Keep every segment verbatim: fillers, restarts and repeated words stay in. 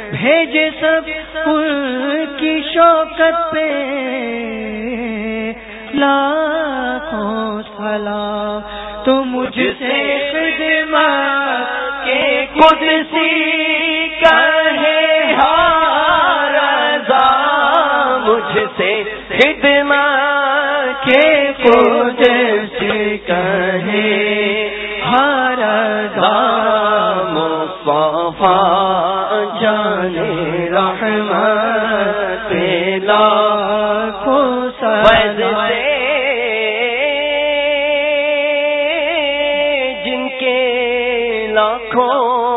بھیجے سب ان کی شوکت پہ لاکھوں سلام، تو مجھ سے خدمت کے قدسی کہے ہر رضا، مجھ سے خدمت کے قدسی کہے ہر رضا، مصطفیٰ جانے رحمت لاکھوں سلام، جن کے لاکھوں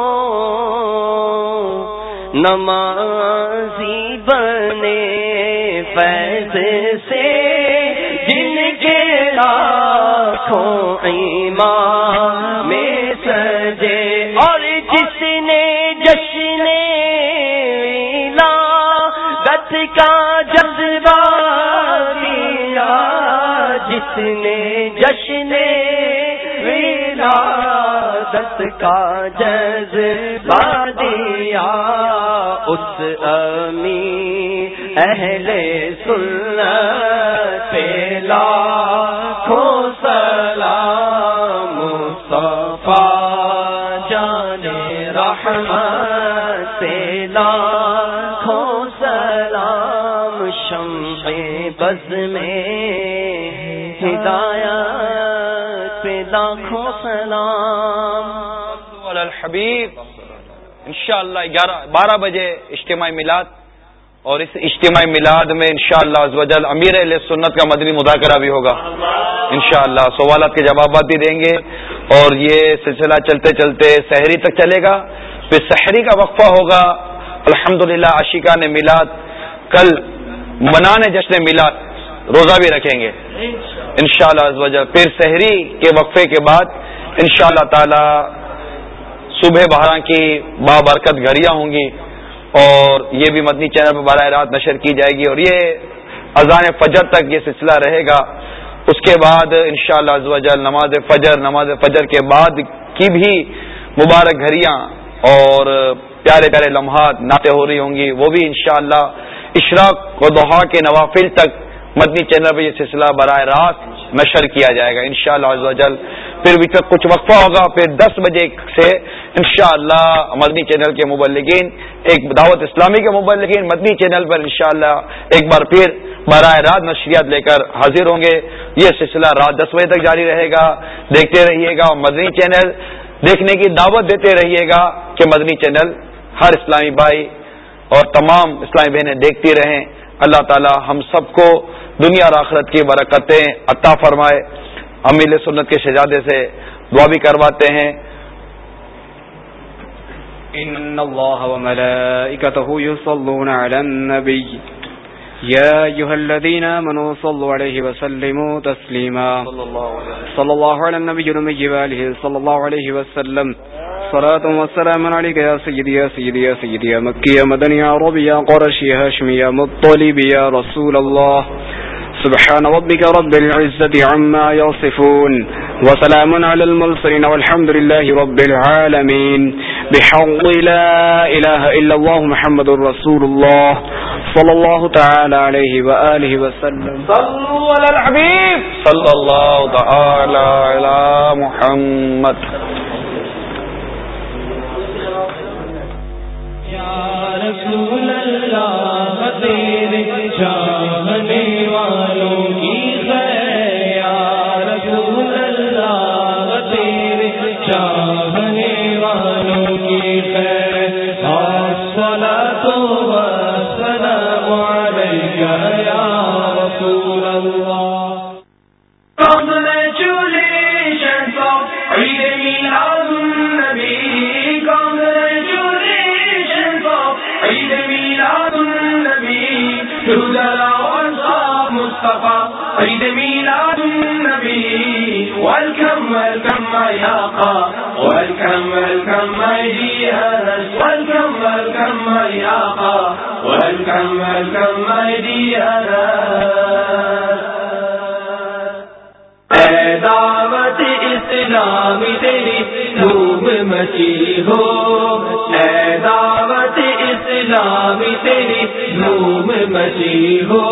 نمازی بنے فیض سے، جن کے لاکھوں ایمان میں سجے، اور جس نے جشن ولادت کا جذبہ دیا، جس نے جشن ولادت کا جذبہ دیا، اس امین اہل سنت پہ لاکھوں سلام، مصطفیٰ جانے رحمت پہ لاکھوں سلام، شمع بز میں ہدایت پہ لاکھوں سلام، علی الحبیب۔ انشاءاللہ گیارہ بارہ بجے اجتماعی میلاد، اور اس اجتماعی میلاد میں انشاءاللہ عز و جل امیر اہل سنت کا مدنی مذاکرہ بھی ہوگا انشاءاللہ، سوالات کے جوابات بھی دیں گے، اور یہ سلسلہ چلتے چلتے سحری تک چلے گا، پھر سحری کا وقفہ ہوگا۔ الحمدللہ عاشقان میلاد کل منانے جشن میلاد روزہ بھی رکھیں گے انشاءاللہ عز و جل، پھر سحری کے وقفے کے بعد انشاءاللہ تعالی صبح بہاراں کی بابرکت گھڑیاں ہوں گی، اور یہ بھی مدنی چینل پر براہ راست نشر کی جائے گی، اور یہ اذان فجر تک یہ سلسلہ رہے گا۔ اس کے بعد انشاءاللہ عز و جل نماز فجر نماز فجر کے بعد کی بھی مبارک گھڑیاں اور پیارے پیارے لمحات نعتیں ہو رہی ہوں گی، وہ بھی انشاءاللہ اشراق و ضحیٰ کے نوافل تک مدنی چینل پر یہ سلسلہ براہ راست نشر کیا جائے گا انشاءاللہ عز و جل۔ پھر بھی تک کچھ وقفہ ہوگا، پھر دس بجے سے انشاءاللہ مدنی چینل کے مبلغین، ایک دعوت اسلامی کے مبلغین مدنی چینل پر انشاءاللہ ایک بار پھر براہ راست نشریات لے کر حاضر ہوں گے۔ یہ سلسلہ رات دس بجے تک جاری رہے گا، دیکھتے رہیے گا، اور مدنی چینل دیکھنے کی دعوت دیتے رہیے گا کہ مدنی چینل ہر اسلامی بھائی اور تمام اسلامی بہنیں دیکھتی رہیں۔ اللہ تعالی ہم سب کو دنیا اور آخرت کی برکتیں عطا فرمائے۔ امیل سنت کے شہزادے سے دعا بھی کرواتے ہیں۔ ان اللہ وملائکتہ یصلون علی النبی یا ایھا الذین آمنوا صلوا علیہ وسلموا تسلیما صلی اللہ علی النبی الأمی وآلہ صلی اللہ علیہ وسلم صلاۃ وسلام علیک یا سیدی یا سیدی یا سیدی یا مکی یا مدنی یا عربی یا قرشی ہاشمی یا مطلبی یا رسول اللہ سبحان ربك رب العزة عما يصفون وسلام على المرسلين والحمد لله رب العالمين بحق لا إله إلا الله محمد رسول الله صلى الله تعالى عليه وآله وسلم صلوا على الحبيب صلى الله تعالى على محمد یا رسول اللہ تیرے چاہنے والوں کی خیر، یا رسول اللہ تیرے چاہنے والوں کی خیر، الصلاۃ والسلام علیک یا رسول اللہ۔ Congratulations of Eid Milad Nabi, congratulations of Eid Milad Nabi, to the Lawans of Mustafa, Eid Milad Nabi. Welcome, welcome my Aqa, welcome, welcome my dears, welcome, welcome my Aqa, welcome, welcome my dears. اے دعوت اسلامی تیری دھوم مچی ہو، اے دعوت اسلامی مدینہ میں تیری دھوم مچی ہو.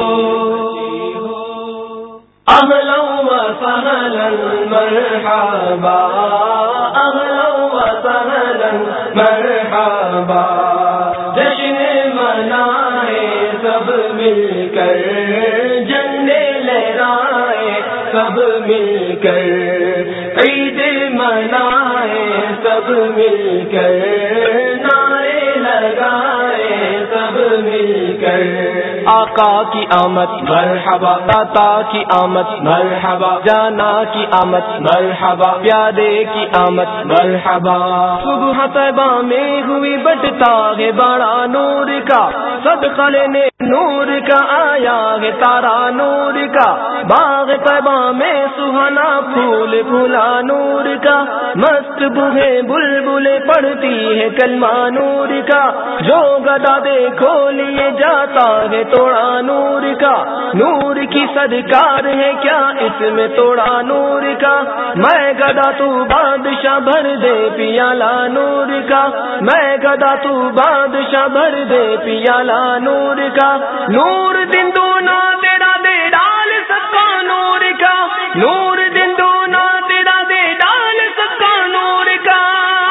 اہلا و سہلا مرحبا اہلا و سہلا مرحبا. جشن منائے سب مل کر جھنڈے لہرائے سب مل کر عید منائے سب مل کر نعرے لگائے سب مل کر. آقا کی آمد مرحبا داتا کی آمد مرحبا جانا کی آمد مرحبا پیادے کی آمد مرحبا. صبح طیبہ میں ہوئی بٹتا ہے بڑا نور کا صدقہ لینے نور کا آیا ہے تارا نور کا. باغ طیبہ میں سہانا پھول پھولا نور کا مست بوہے بلبلے پڑتی ہے کلمہ نور کا. جو گدا دیکھو لیے جاتا ہے توڑا نور کا. نور کی سرکار ہے کیا اس میں توڑا نور کا. میں گدا تو بادشاہ بھر دے پیالہ نور کا. میں گدا تو بادشاہ بھر دے پیالہ نور کا. نور دن دونا تیرا دے ڈال سکا نور کا. نور دن دونا تیرا دے ڈال سکا نور کا.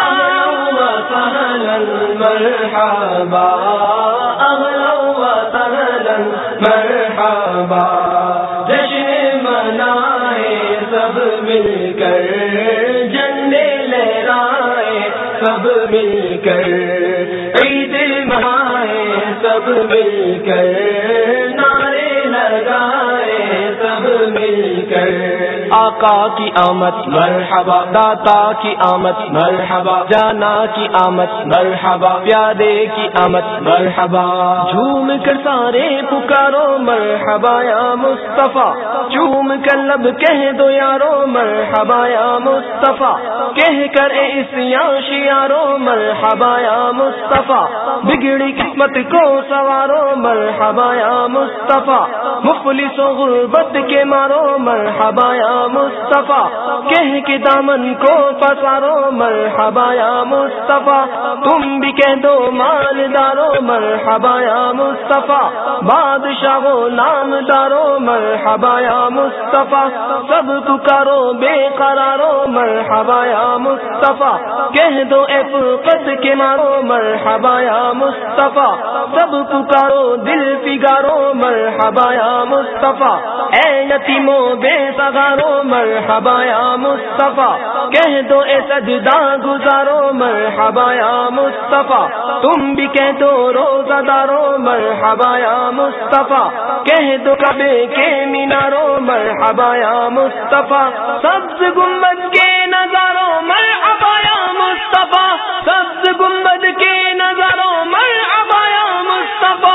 مرحبا اہلا و سہلا مرحبا. جشن منائے سب مل کر جھنڈے لہرائے سب مل کر عید منائے سب مل کر نعرے لگائے سب مل کر. آقا کی آمد مرحبا داتا کی آمد مرحبا جانا کی آمد مرحبا پیادے کی آمد مرحبا. جھوم کر سارے پکارو مرحبا یا مصطفیٰ. چوم کر لب کہہ دو یارو مرحبا یا مصطفیٰ. کہہ کر اس یاشیارو مرحبا یا مصطفیٰ. بگڑی قسمت کو سوارو مرحبا یا مصطفیٰ. مفلس و غربت کے مارو مرحبا یا مصطفیٰ. کہہ کے دامن کو پسارو مرحبا یا مصطفیٰ. تم بھی کہہ دو مالدارو مرحبا یا مصطفیٰ. بادشاہ و نامدارو مرحبا یا مصطفیٰ. سب پکارو بے قرارو مرحبا یا مصطفیٰ. کہہ دو اے فرقت کے مارو مرحبا یا مصطفیٰ. سب پکارو دل فگارو مرحبا یا مصطفیٰ. اے یتیمو بے سگارو مرحبا یا مصطفیٰ. کہہ دو اے سجدہ گزارو مرحبا یا مصطفیٰ. تم بھی کہہ دو روزہ دارو مرحبا یا مصطفیٰ. کہہ دو کعبے کے مینارو مرحبا یا مصطفیٰ. سبز گنبد کے نظاروں مرحبا یا مصطفیٰ. سبز گنبد کے نظاروں مرحبا یا مصطفیٰ.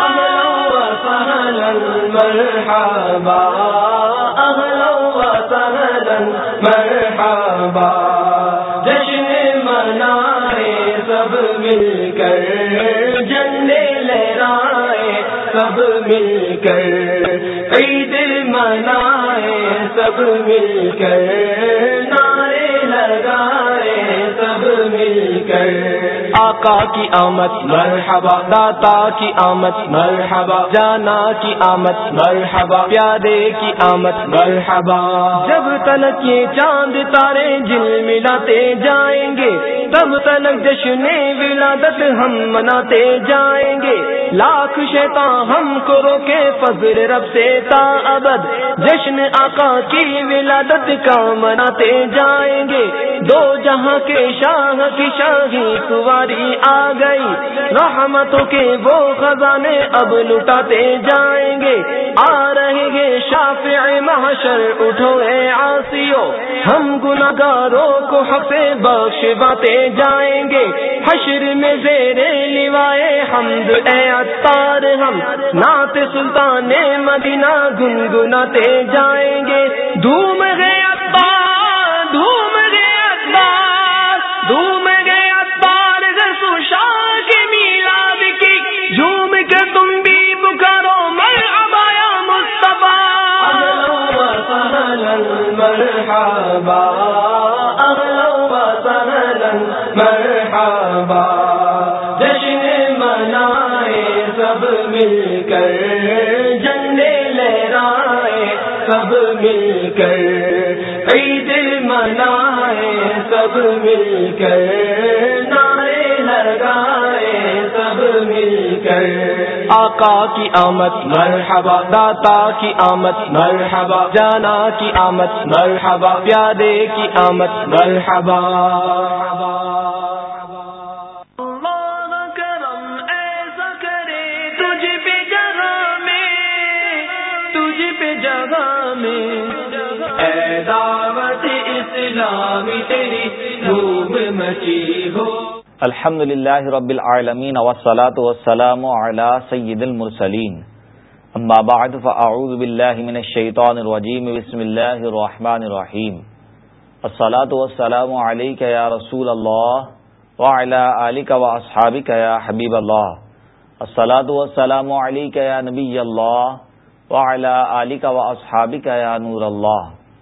مرحبا اہلا و سہلا مرحبا. جشن منائے سب مل کر جھنڈے لہرائے سب مل کر عید منائے سب مل کر نعرے لگائے سب مل کر. آقا کی آمد مرحبا داتا کی آمد مرحبا جانا کی آمد مرحبا پیادے کی آمد مرحبا. جب تلک یہ چاند تارے جل ملاتے جائیں گے تب تلک جشن ولادت ہم مناتے جائیں گے. لاکھ شیطان ہم کو روکے فضل رب سے تا ابد جشن آقا کی ولادت کا مناتے جائیں گے. دو جہاں کے شاہ کی شاہی سواری آ گئی. رحمتوں کے وہ خزانے اب لٹاتے جائیں گے. آ رہے گے شافع محشر اٹھو اے عاصیو. ہم گناہگاروں کو حق سے بخشواتے جائیں گے. حشر میں زیر لوائے حمد اے عطار ہم نعت سلطان مدینہ گنگناتے جائیں گے. دھوم گئے عطار دھوم گئے عطار دھوم گئے عطار غسو شاہ کے میلاد کی. جھوم کر تم بھی پکارو مرحبا یا مصطفیٰ. مرحبا اہلا و سہلا مرحبا. جشن منا سب مل کر جھنڈے لہرائے سب مل کر عید منائے سب مل کر نعرے لگائے سب مل کر آقا کی آمد مرحبا داتا کی آمد مرحبا جانا کی آمد مرحبا پیادے کی آمد مرحبا الحمد للہ رب العالمین والصلاة والسلام علی سید المرسلین اما بعد فاعوذ باللہ من الشیطان الرجیم بسم اللہ الرحمن الرحیم الصلاة والسلام علیک یا رسول اللہ وعلی آلک واصحابک یا حبیب اللہ الصلاة والسلام علیک یا نبی اللہ وعلی آلک واصحابک یا نور اللہ۔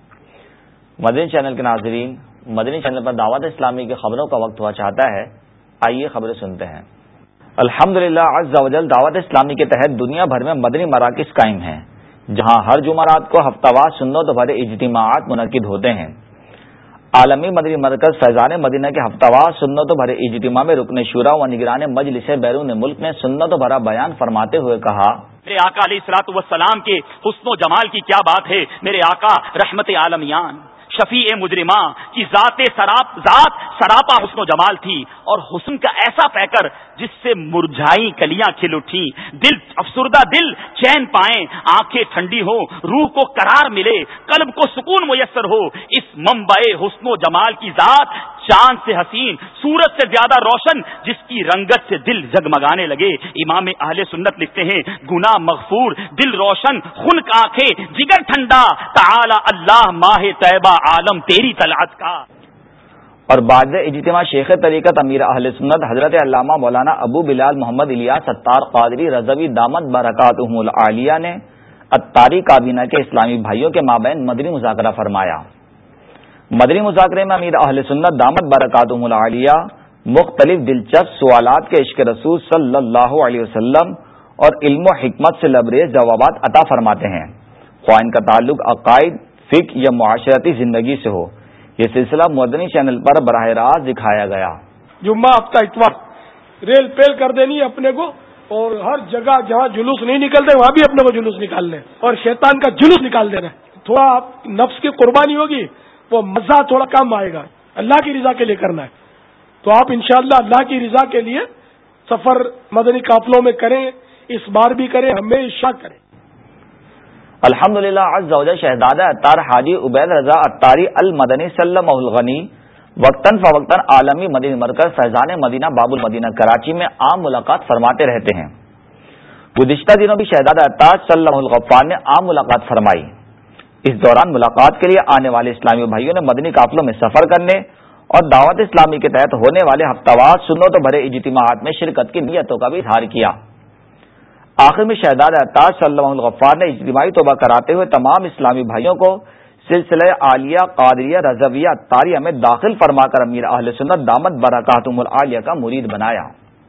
مدنی چینل کے ناظرین، مدنی چینل پر دعوت اسلامی کی خبروں کا وقت ہوا چاہتا ہے، آئیے خبریں سنتے ہیں۔ الحمدللہ عز و جل دعوت اسلامی کے تحت دنیا بھر میں مدنی مراکز قائم ہیں، جہاں ہر جمعرات کو ہفتہ وار سنت بھرے اجتماعات منعقد ہوتے ہیں۔ عالمی مدنی مرکز فیضان مدینہ کے ہفتہ وار سنت بھرے اجتماع میں رکن شورا و نگران مجلس بیرون ملک نے سنت بھرا بیان فرماتے ہوئے کہا، میرے آقا علیہ الصلوۃ والسلام کے حسن و جمال کی کیا بات ہے۔ میرے آقا رحمت عالمیان شفیع مجرماں کی ذات سراپ ذات سراپا حسن و جمال تھی، اور حسن کا ایسا پیکر جس سے مرجھائی کلیاں کھل اٹھی، دل افسردہ دل چین پائیں، آنکھیں ٹھنڈی ہو، روح کو قرار ملے، قلب کو سکون میسر ہو۔ اس منبع حسن و جمال کی ذات چاند سے حسین، سورج سے زیادہ روشن، جس کی رنگت سے دل جگمگانے لگے۔ امام اہل سنت لکھتے ہیں، گناہ مغفور، دل روشن، خنک آنکھیں، جگر ٹھنڈا، تعالی اللہ ماہ طیبہ عالم تیری طلعت کا۔ اور بعد اجتماع شیخ طریقت امیر اہل سنت حضرت علامہ مولانا ابو بلال محمد الیاس اتار قادری رضوی دامت برکاتہم العالیہ نے اتاری کابینہ کے اسلامی بھائیوں کے مابین مدنی مذاکرہ فرمایا۔ مدنی مذاکرے میں امیر اہل سنت دامت برکاتہم العالیہ مختلف دلچسپ سوالات کے عشق رسول صلی اللہ علیہ وسلم اور علم و حکمت سے لبریز جوابات عطا فرماتے ہیں، خواہ ان کا تعلق عقائد، فقہ یا معاشرتی زندگی سے ہو۔ یہ سلسلہ مدنی چینل پر براہ راست دکھایا گیا۔ جمعہ ہفتہ اتوار ریل پیل کر دینی اپنے کو، اور ہر جگہ جہاں جلوس نہیں نکلتے وہاں بھی اپنے کو جلوس نکالنے، اور شیطان کا جلوس نکال دینا۔ تھوڑا نفس کی قربانی ہوگی، وہ مزہ تھوڑا کم آئے گا، اللہ کی رضا کے لیے کرنا ہے۔ تو آپ انشاءاللہ اللہ کی رضا کے لیے سفر مدنی قافلوں میں کریں، اس بار بھی کریں، ہمیشہ کریں۔ الحمدللہ عز و جل شہزادہ اتار حاجی عبید رضا اتاری المدنی سلمہ الغنی وقتاً فوقتاً عالمی مدنی مرکز فیضان مدینہ باب المدینہ کراچی میں عام ملاقات فرماتے رہتے ہیں۔ گزشتہ دنوں بھی شہزادہ اتار سلمہ الغفار نے عام ملاقات فرمائی۔ اس دوران ملاقات کے لیے آنے والے اسلامی بھائیوں نے مدنی قافلوں میں سفر کرنے اور دعوت اسلامی کے تحت ہونے والے ہفتہ وار سنت بھرے اجتماعات میں شرکت کی نیتوں کا بھی اظہار کیا۔ آخر میں شہزادہ اتار صلی اللہ الغفار نے اجتماعی توبہ کراتے ہوئے تمام اسلامی بھائیوں کو سلسلہ عالیہ قادریہ رضویہ اتاریہ میں داخل فرما کر امیر اہل سنت دامت برکاتہم العالیہ کا مرید بنایا۔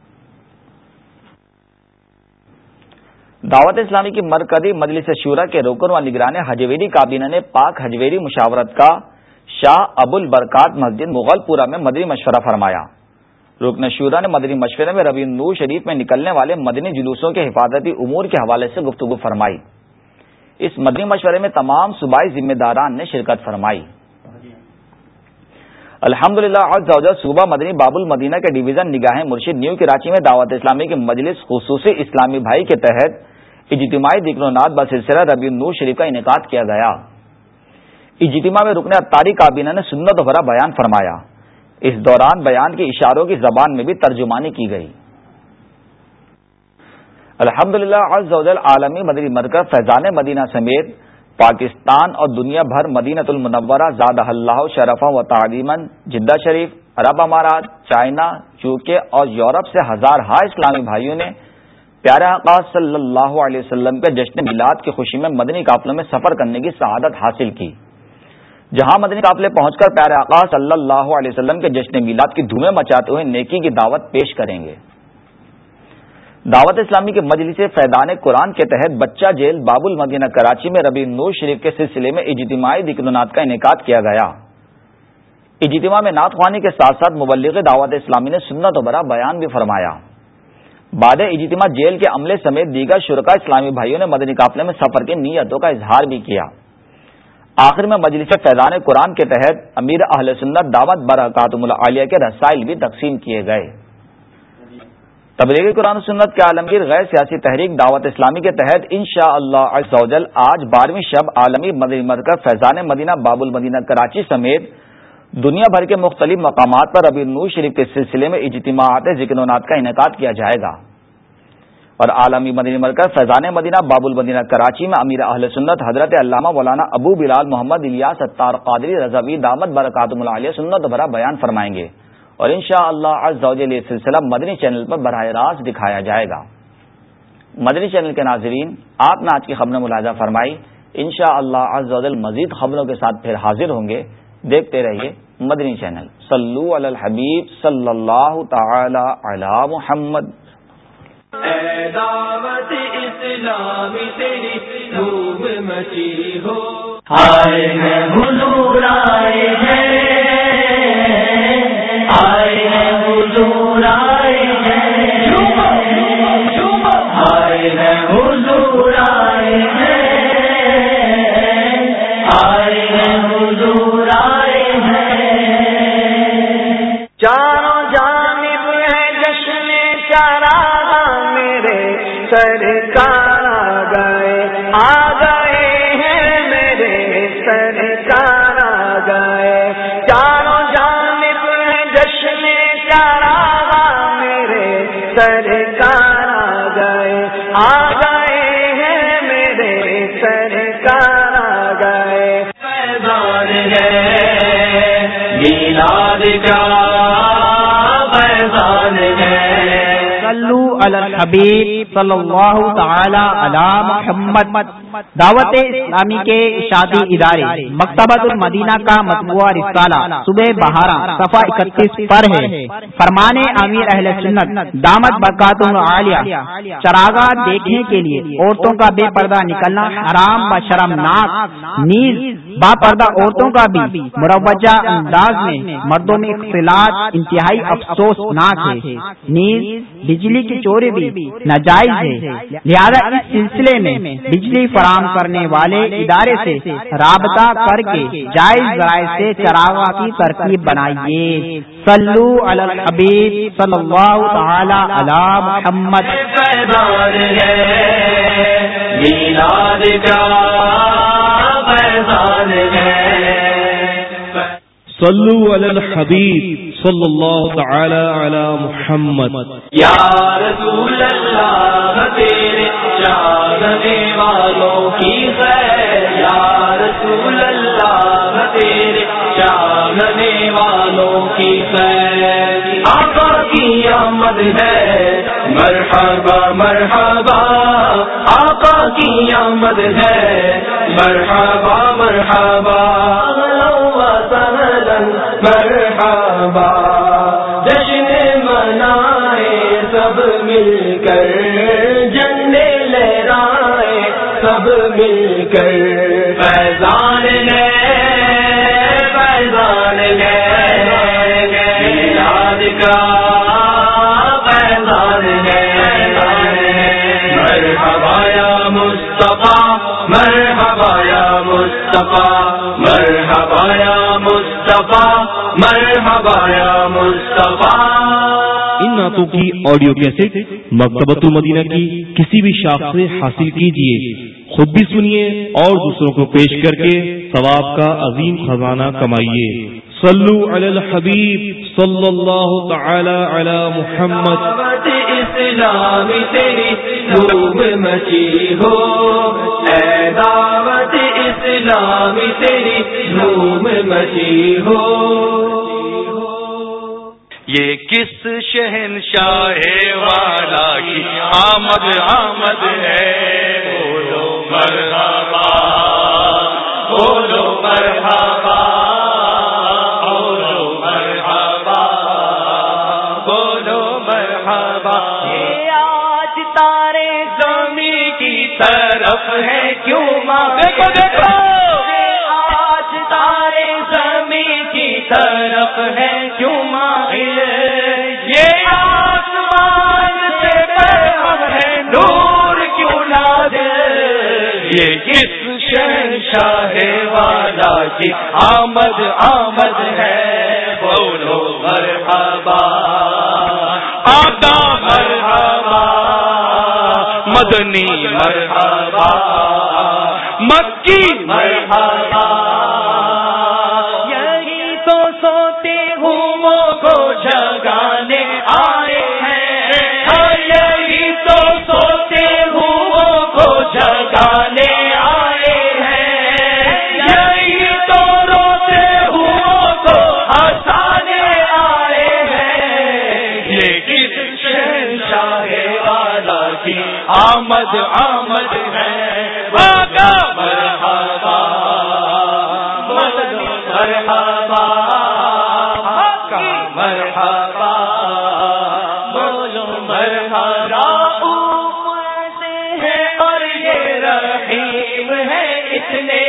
دعوت اسلامی کی مرکزی مجلس شورا کے رکن و نگران حجویری کابینہ نے پاک حجویری مشاورت کا شاہ ابو البرکات مسجد مغل پورہ میں مدنی مشورہ فرمایا۔ رکن شورا نے مدنی مشورے میں ربیع النور شریف میں نکلنے والے مدنی جلوسوں کے حفاظتی امور کے حوالے سے گفتگو فرمائی۔ اس مدنی مشورے میں تمام صوبائی ذمہ داران نے شرکت فرمائی۔ الحمدللہ عز و جل صوبہ مدنی باب المدینہ کے ڈویژن نگاہ مرشد نیو کراچی میں دعوت اسلامی کی مجلس خصوصی اسلامی بھائی کے تحت اجتماعی ذکر و نعت بسلسلہ ربیع النور شریف کا انعقاد کیا گیا۔ اجتماع میں رکن اتاری کابینہ نے سنت بھرا بیان فرمایا۔ اس دوران بیان کی اشاروں کی زبان میں بھی ترجمانی کی گئی۔ الحمدللہ عز و جل عالمی مدنی مرکز فیضان مدینہ سمیت پاکستان اور دنیا بھر مدینۃ المنورہ زادہ اللہ شرفا و تعظیما جدہ شریف، عرب امارات، چائنا، یوکے اور یورپ سے ہزارہا اسلامی بھائیوں نے پیارے آقا صلی اللہ علیہ وسلم کے جشن میلاد کی خوشی میں مدنی قافلوں میں سفر کرنے کی سعادت حاصل کی، جہاں مدنی قافلے پہنچ کر پیارے آقا صلی اللہ علیہ وسلم کے جشن میلاد کی دھومیں مچاتے ہوئے نیکی کی دعوت پیش کریں گے۔ دعوت اسلامی کے مجلس فیضان قرآن کے تحت بچہ جیل باب المدینہ کراچی میں ربیع النور شریف کے سلسلے میں اجتماعی ذکر و نعت کا انعقاد کیا گیا۔ اجتماع میں نعت خوانی کے ساتھ ساتھ مبلغ دعوت اسلامی نے سنت و برا بیان بھی فرمایا۔ بعد اجتماع جیل کے عملے سمیت دیگر شرکاء اسلامی بھائیوں نے مدنی قافلے میں سفر کی نیتوں کا اظہار بھی کیا۔ آخر میں مجلس فیضان قرآن کے تحت امیر اہل سنت دعوت برکاتہم العالیہ کے رسائل بھی تقسیم کیے گئے۔ تبلیغ قرآن و سنت کے عالمگیر غیر سیاسی تحریک دعوت اسلامی کے تحت انشاءاللہ عز و جل آج بارہویں شب عالمی مدنی مرکز فیضان مدینہ باب المدینہ کراچی سمیت دنیا بھر کے مختلف مقامات پر ربیع النور شریف کے سلسلے میں اجتماعات ذکر و نعت کا انعقاد کیا جائے گا، اور عالمی مدنی مرکز فیضان مدینہ باب المدینہ کراچی میں امیر اہل سنت حضرت علامہ مولانا ابو بلال محمد الیاس ستار قادری رضوی دامت برکاتہم العالیہ سنت بھرا بیان فرمائیں گے، اور انشاءاللہ عز و جل یہ سلسلہ مدنی چینل پر براہ راست دکھایا جائے گا۔ مدنی چینل کے ناظرین، آپ نے آج کی خبریں ملاحظہ فرمائی۔ انشاءاللہ عز و جل مزید خبروں کے ساتھ پھر حاضر ہوں گے، دیکھتے رہیے مدنی چینل۔ صلو علی الحبیب صلی اللہ تعالی علی محمد۔ اے دعوت اسلامی تیری دھوم مچی ہو، آئے ہیں حضور آئے ہیں، آئے ہیں حضور آئے ہیں، آئے ہیں حضور آئے ہیں، آئے ہیں حضور آئے ہیں۔ چاروں جانب ہے جشن چراغ میرے سرکار آ گئے، آ گئے ہیں میرے سرکار آ گئے۔ چاروں جانب ہے جشن چراغ میرے سرکار آ گئے، آ گئے ہیں میرے سرکار آ گئے۔ فیضان ہے میلاد کا، فیضان ہے۔ صلو علی الحبیب صلی اللہ تعالی علی محمد۔ دعوت اسلامی کے اشاعتی ادارے مکتبۃ المدینہ کا مطبوعہ رسالہ صبح بہارا صفحہ اکتیس پر ہے۔ فرمان امیر اہل سنت دامت برکاتہم العالیہ، چراغاں دیکھنے کے لیے عورتوں کا بے پردہ نکلنا حرام و شرمناک، نیز با پردہ عورتوں کا بھی مروجہ انداز میں مردوں میں اختلاط انتہائی افسوسناک ہے، نیز بجلی کی چوری بھی ناجائز ہے۔ لہذا اس سلسلے میں بجلی فراہم کرنے والے ادارے سے رابطہ کر کے جائز ذرائع سے چراغاں کی ترکیب بنائیے۔ صلو علی الحبیب صلی اللہ تعالی علی محمد۔ فیضان ہے میلاد کا، فیضان ہے۔ صلو علی الحبیب صلی اللہ تعالی علی محمد۔ یا رسول اللہ تیرے چاہنے والوں کی خیر، یا رسول اللہ تیرے چاہنے والوں کی خیر۔ آقا کی آمد ہے مرحبا مرحبا، آقا کی آمد ہے مرحبا مرحبا، مرحبا۔ جشن منائے سب مل کر، جھنڈے لہرائے سب مل کر۔ فیضان ہے فیضان ہے میلاد کا، فیضان ہے۔ مرحبا یا مصطفیٰ، مرحبا یا مصطفیٰ، مرحبا یا مصطفیٰ، مرحبا یا مصطفیٰ۔ ان نعتوں کی آڈیو کیسٹ مکتبۃ المدینہ کی کسی بھی شاخ سے حاصل کیجیے، خود بھی سنیے اور دوسروں کو پیش کر کے ثواب کا عظیم خزانہ کمائیے۔ صلو علی الحبیب صلی اللہ تعالی علی محمد۔ دعوت اسلامی تیری دھوم مچی ہو، اے دعوت اسلامی تیری دھوم مچی ہو۔ یہ کس شہنشاہ والا کی آمد آمد ہے، بولو مرحبا، بولو مرحبا، بولو مرحبا، بولو مرحبا۔ یہ آج ستارے زمین کی طرف ہے کیوں مائل؟ دیکھو دیکھو آج ستارے زمین کی طرف ہے کیوں مائل؟ یہ آسمان سے پیغام ہے نور کیوں نازل؟ یہ کس شہنشاہ والا کی آمد آمد ہے؟ بولو مرحبا آقا مرحبا مدنی مرحبا مکی مرحبا. یہی تو سوتے ہوں کو جگانے آئے ہیں، یہی تو سوتے ہوں کو جگانے آئے ہیں، یہی تو روتے ہوں کو ہنسانے آئے ہیں. یہ کس شہنشاہ والا کی آمد آمد ہے؟ آقا مرحبا مدنی مرحبا آقا مرحبا بولو مرحبا. اوپر سے ہے اور یہ رحیم ہے اتنے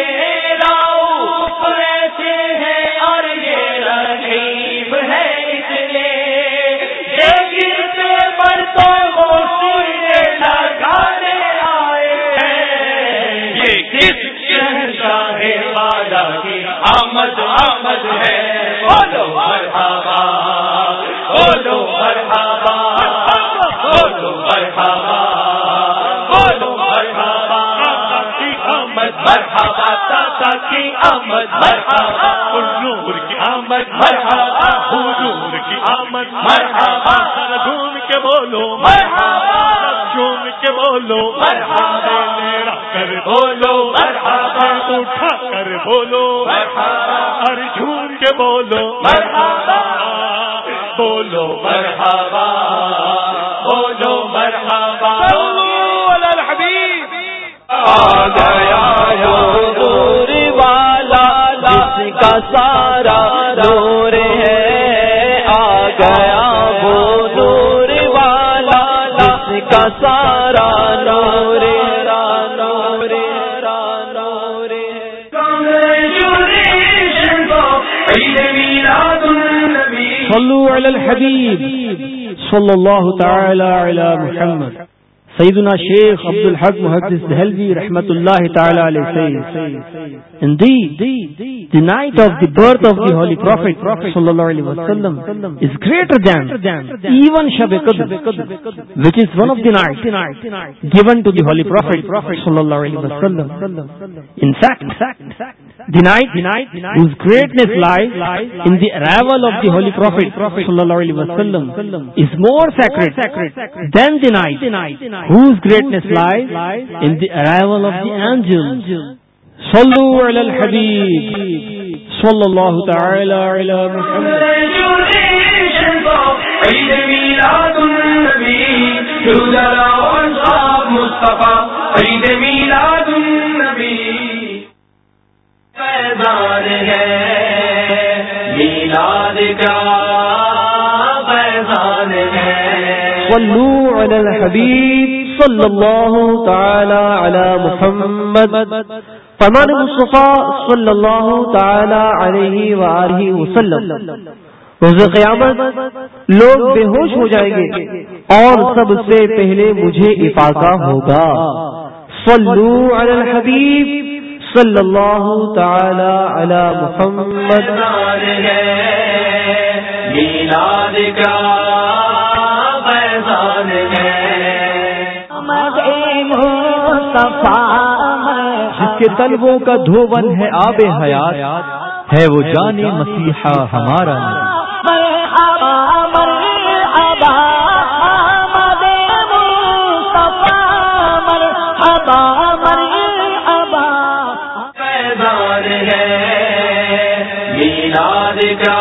راؤف سے ہے اور یہ رحیم ہے اتنے گرتے برتوں کو سینے لگانے آئے ہیں. یہ کس شہنشاہ والا کی آمد آمد ہے؟ بولو مرحبا بولو مرحبا بولو مرحبا بولو مرحبا کی آمد مرحبا دادا کی آمد مرحبا حضور کی آمد مرحبا حضور کی آمد مرحبا. جھوم کے بولو مرحبا جھوم کے بولو مرحبا میرا کر بولو مرحبا اٹھا کر بولو مرحبا اور جھوم کے بولو مرحبا بولو مرحبا بولو مرحبا. صلو علی الحبیب. آ گیا حضور والا جس کا سارا نور ہے، آ گیا وہ نور والا جس کا سارا نور ہے. صلو علی الحبیب صلی اللہ تعالی علی محمد. سیدنا شیخ عبد الحق محدث دہلوی رحمت اللہ تعالی علیہ says, Indeed, the night of the birth of the Holy Prophet sallallahu alaihi wasallam is greater than even Shab Qadr, which is one of the nights given to the Holy Prophet sallallahu alaihi wasallam. In fact, the night whose greatness lies in the arrival of the Holy Prophet sallallahu alaihi wasallam is more sacred than the night whose greatness lies in the arrival of the angels. Sallu ala al-Habib sallallahu ta'ala ala Muhammad. عيد ميلاد النبي تزرع أصحاب مصطفى عيد ميلاد النبي فیضان ہے میلاد کا فیضان ہے. صلوا على الحبيب صلى الله تعالى على محمد. فرمان مصطفیٰ صلی اللہ تعالی علیہ وآلہ وسلم. روز قیامت لوگ بے ہوش ہو جائیں گے اور سب سے پہلے مجھے افاقہ ہوگا. صلوا علی الحبیب صلی اللہ تعالی علی محمد. میلاد کا فیضان ہے جس کے طلبوں کا دھون ہے آب حیات ہے وہ جان مسیحا ہمارا. فیضان ہے میلاد کا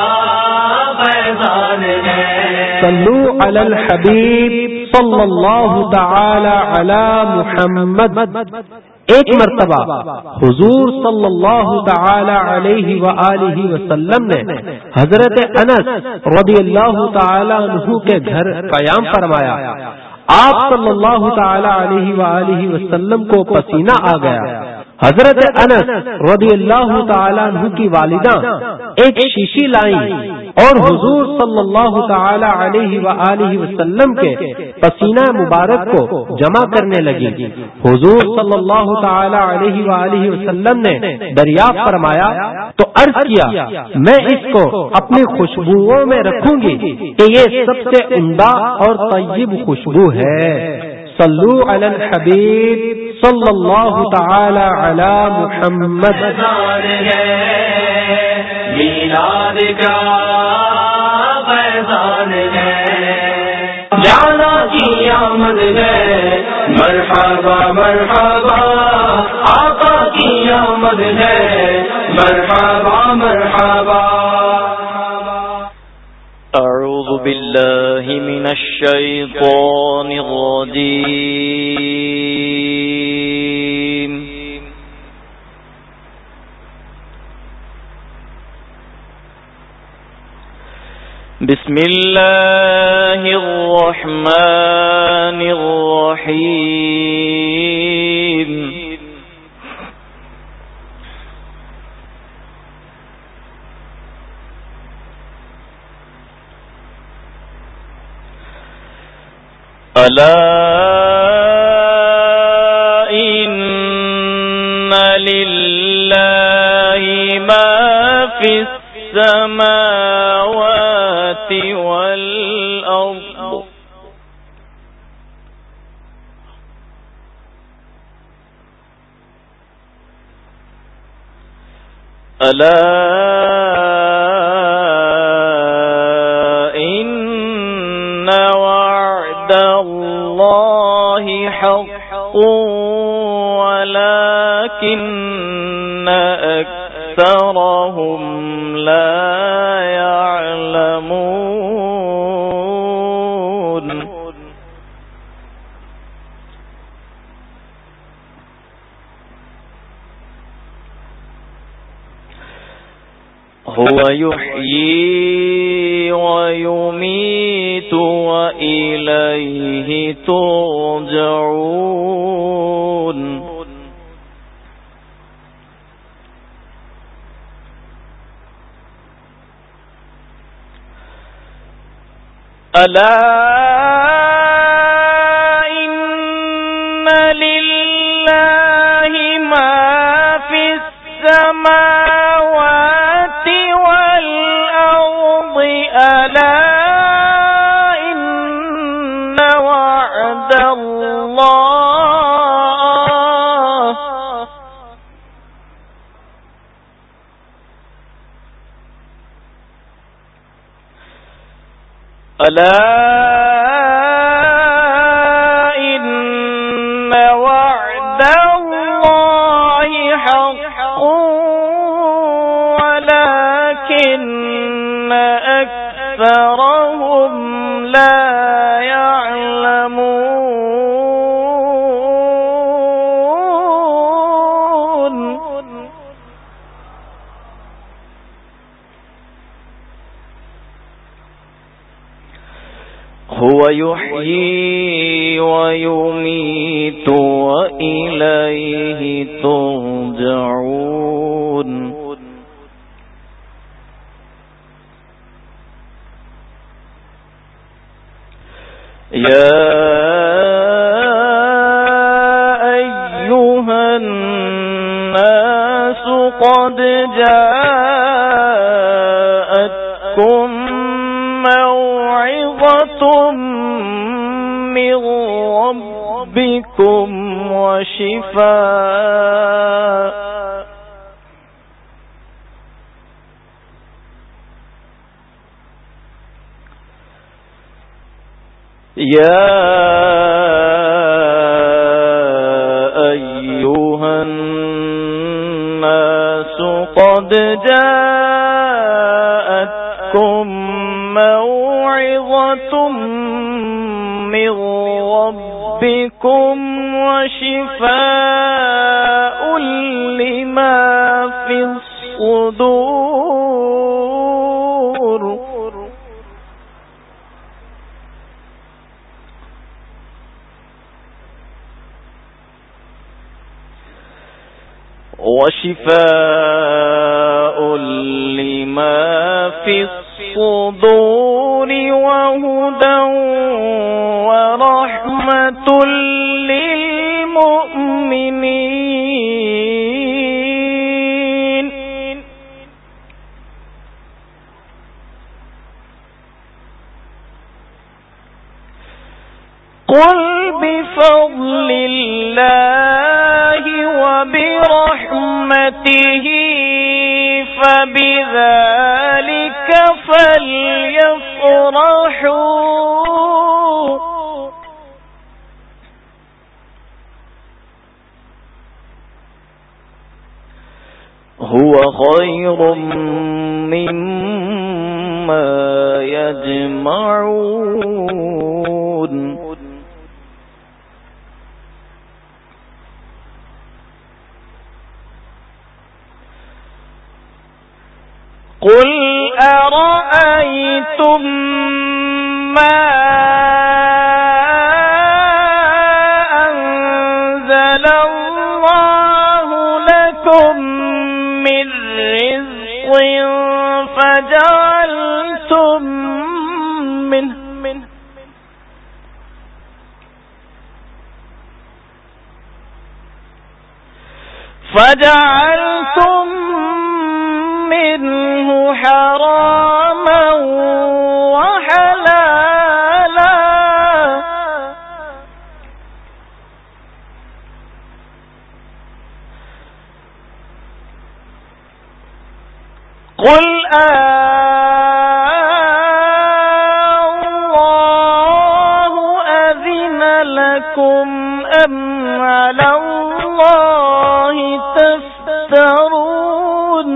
فیضان ہے. صلو علی الحبیب صلی اللہ تعالی علی محمد. ایک مرتبہ حضور صلی اللہ تعالی علیہ وآلہ وسلم نے حضرت انس رضی اللہ تعالی عنہ کے گھر قیام فرمایا. آپ صلی اللہ تعالی علیہ وآلہ وسلم کو پسینہ آ گیا. حضرت انس رضی اللہ تعالیٰ عنہ کی والدہ ایک شیشی لائیں اور حضور صلی اللہ تعالی علیہ وآلہ وسلم کے پسینہ مبارک کو جمع کرنے لگی. حضور صلی اللہ تعالی علیہ وآلہ وسلم نے دریافت فرمایا تو عرض کیا میں اس کو اپنی خوشبوؤں میں رکھوں گی کہ یہ سب سے عمدہ اور طیب خوشبو ہے. صلو علی الحبیب صلی اللہ تعالی علی محمد. میلاد کا فیضان ہے، جانا کی آمد ہے، مرحبا مرحبا آقا کی آمد ہے، مرحبا مرحبا. اعوذ باللہ من الشیطان الرجیم. بسم اللہ الرحمن الرحیم. الا ان للہ ما فی السماوات والارض الا ان وعد اللہ حق ولكن اکثرهم لا يعلمون. هو يحيي ويميت وإليه ترجعون. ألا إن لله ما في السماوات والأرض ألا إن وعد الله ألا إن وعد الله حق ولكن أكثرهم لا يعلمون. هو يحيي ويميت وإليه ترجعون. يا أيها الناس قد جاءتكم موعظة من ربكم وشفاء يا أيها الناس قد جاءتكم موعظة من ربكم وشفاء لما في الصدور. وشفاء لما في الصدور وهدى ورحمة للمؤمنين. قل بفضل الله وبرحمته فبذلك فليفرحوا هو خير مما يجمعون. قل أرأيتم ما أنزل الله لكم من رزق فجعلتم منه فجعلتم منه حراما وحلالا قل الله أذن لكم أم على الله تفترون.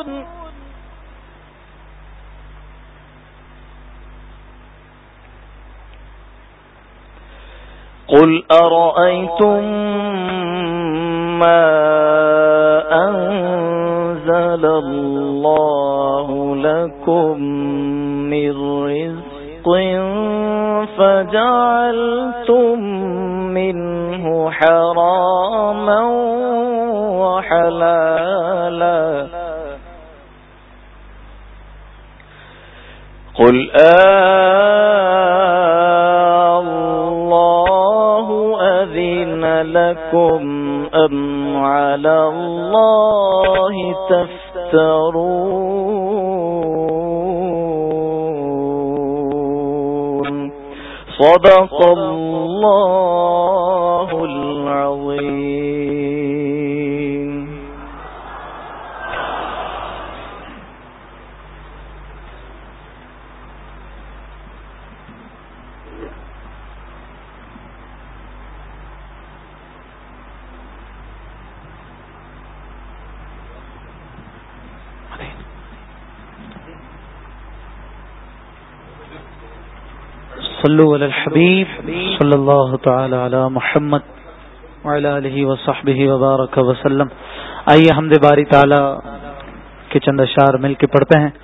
قل أرأيتم ما أنزل الله لكم من رزق فجعلتم منه حراما وحلالا قل الله أذن لكم أم على الله تفترون. صدق الله العظيم. صلو علی الحبیب صلی اللہ تعالی علی محمد وعلی آلہ وصحبہ وبارک وسلم. آئیے حمد باری تعالی کے چند اشعار مل کے پڑھتے ہیں.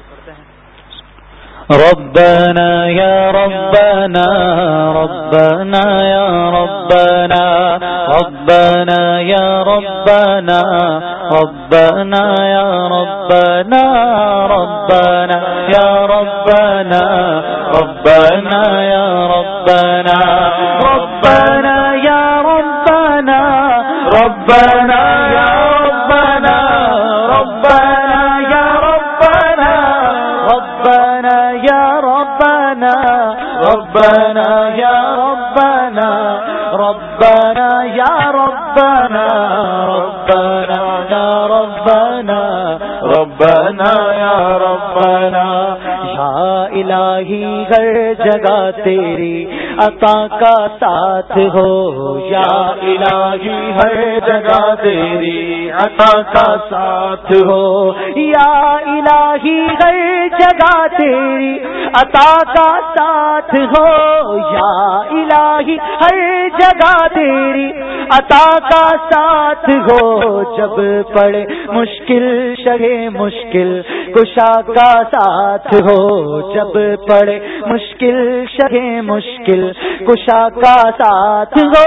ربنا یا ربنا ربنا یا ربنا ربنا یا ربنا ربنا یا ربنا ربنا یا ربنا ربنا یا ربنا ربنا یا ربنا ربنا یا ربنا ربنا یا ربنا ربنا یا ربنا ربنا یا ربنا ربنا یا ربنا ربنا یا ربنا ربنا یا ربنا. یا الہی ہر جگہ تیری عطا کا ساتھ ہو. یا الہی ہر جگہ تیری عطا کا ساتھ ہو. یا الہی ہر جگہ تیری عطا کا ساتھ ہو. یا الہی الہی ہر جگہ تیری عطا کا ساتھ ہو، جب پڑے مشکل شگے مشکل کشا کا ساتھ ہو، جب پڑے مشکل شگے مشکل کشا کا ساتھ ہو.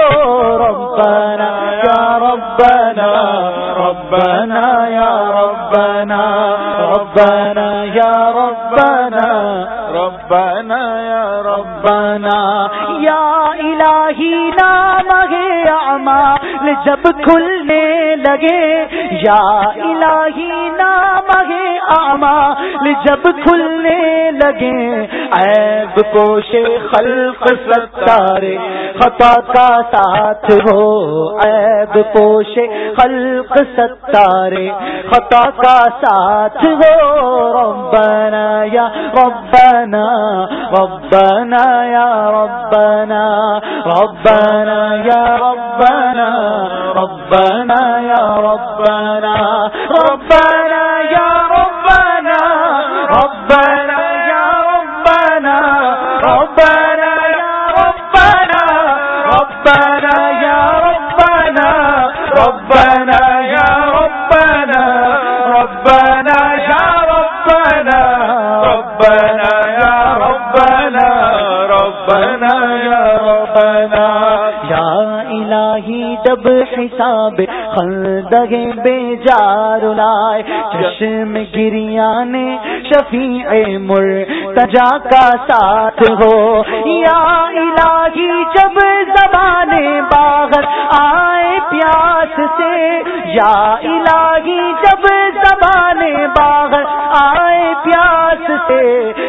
ربنا یا ربنا ربنا یا ربنا ربنا یا ربنا ربنا یا ربنا یا الہی نام ہے اعمال جب کھلنے لگے، یا الہی نام ہے اعمال جب کھلنے لگے، عیب پوش خلق ستار خطا کا ساتھ ہو، عیب پوش خلق ستار خطا کا ساتھ ہو. ربنا یا ربنا ربنا یا ربنا ربنا یا ربنا ربنا یا ربنا ربنا یا ربنا ربنا یا ربنا ربنا یا ربنا ربنا یا ربنا ربنا یا ربنا ربنا یا ربنا ربنا یا ربنا ربنا یا ربنا. یا الہی جب حساب خندق بیجار لائے، چشم گریان شفیع مرتجا کا ساتھ ہو، یا الہی جب زبان باغر آئے پیاس سے، یا الہی جب زبان باغر آئے پیاس سے،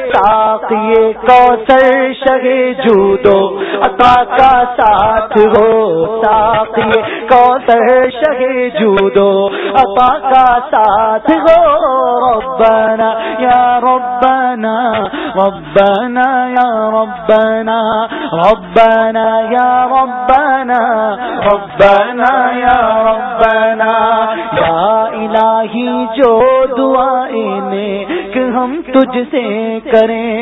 ساقی کوثر شگے جودو عطا کا ساتھ ہو، ساقی کوثر شگے جودو عطا کا ساتھ ہو. ربنا یا ربنا ربنا یا ربنا ربنا یا ربنا ربنا یا ربنا. یا الہی جو دعائیں نیک ہم تجھ سے کریں،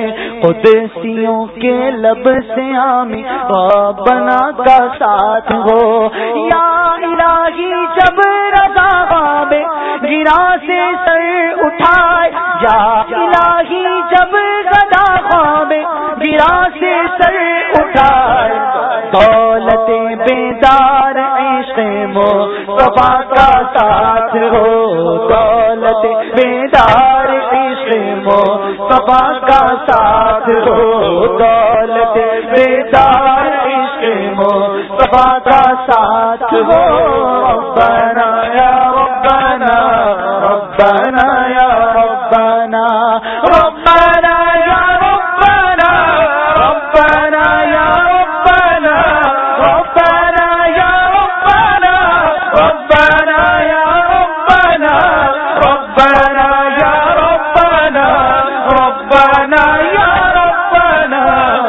قدسیوں کے لب سے آمین ربنا کا ساتھ ہو. یا الہی جب رضا خواب گرا سے سر اٹھائے، یا الہی جب غدا خواب گرا سے سر اٹھائے، دولت بیدار عشق مصطفیٰ کا ساتھ ہو، دولت بیدار عشق مصطفیٰ کا ساتھ ہو، دولت بیدار عشق مصطفیٰ کا ساتھ ہو. ربنا یا ربنا ربنا یا ربنا ربنا یا ربنا ربنا یا ربنا ربنا یا ربنا ربنا یا ربنا ربنا یا ربنا ربنا یا ربنا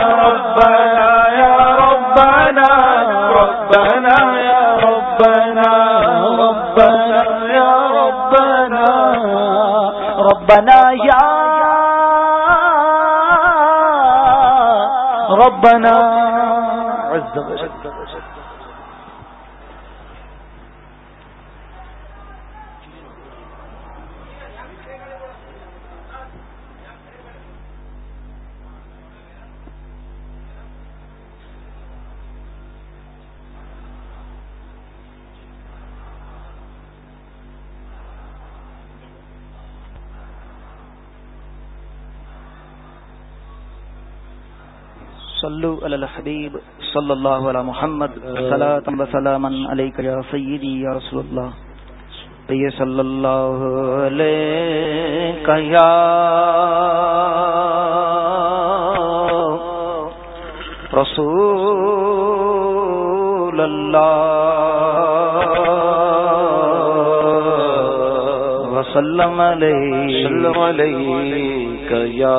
ربنا یا ربنا ربنا یا ربنا ربنا یا ربنا ربنا یا ربنا عز وجل. صلو علی الحبیب صلی اللہ علی محمد صلاۃ و سلاما علیک یا سیدی یا رسول اللہ. یہ صلی اللہ علیہ یا رسول اللہ وسلم علیک یا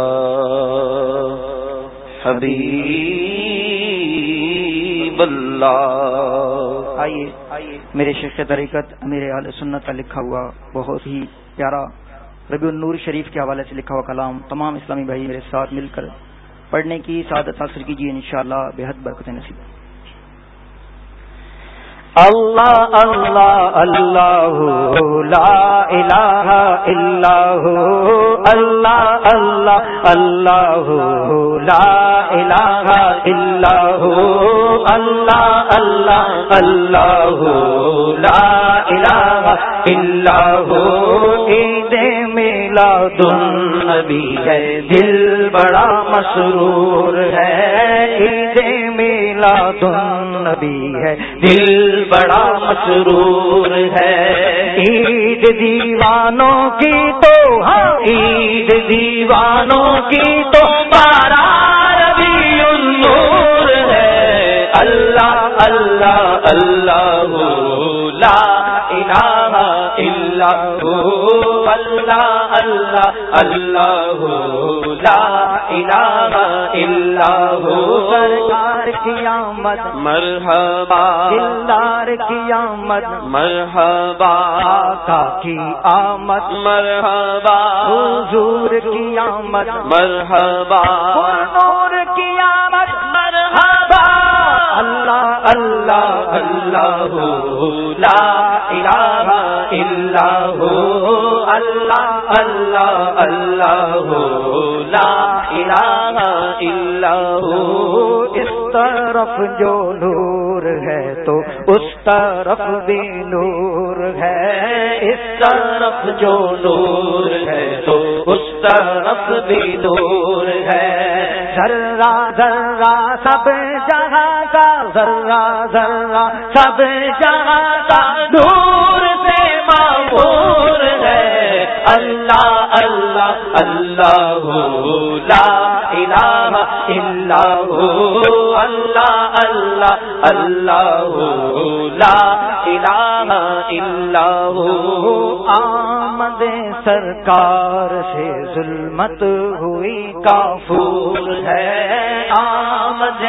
حبیب اللہ. آئیے میرے شیخ طریقت امیر اہل سنت کا لکھا ہوا بہت ہی پیارا ربیع النور شریف کے حوالے سے لکھا ہوا کلام تمام اسلامی بھائی میرے ساتھ مل کر پڑھنے کی سعادت حاصل کیجیے، انشاءاللہ بے حد برکت نصیب. اللہ اللہ اللہ لا الہ الا ہو اللہ اللہ اللہ لا الہ الا ہو اللہ اللہ اللہ لا الہ الا ہو عید میلاد النبی ہے دل بڑا مسرور ہے عید میلاد النبی ہے دل بڑا مسرور ہے عید دیوانوں کی تو ہاں عید دیوانوں کی تو بارہ ربیع النور ہے اللہ اللہ اللہ لا الہ الا ہو اللہ اللہ اللہ لا الہ الا ہو سرکار کی آمد مرحبا دلدار کی آمد مرحبا آقا کی آمد مرحبا حضور کی آمد مرحبا نور کی آمد مرحبا اللہ اللہ اللہ لا الہ الا ہو اللہ اللہ اللہ لا الہ الا ہو اس طرف جو نور ہے تو اس طرف بھی نور ہے اس طرف جو نور ہے تو اس طرف بھی نور ہے ذرہ ذرہ سب جہاں کا ذرہ ذرہ سب جہاں کا نور سے معمور ہے اللہ اللہ اللہ لا الہ الا ہو اللہ اللہ اللہ لا الہ الا ہو آمد سرکار سے ظلمت ہوئی کافور ہے آمد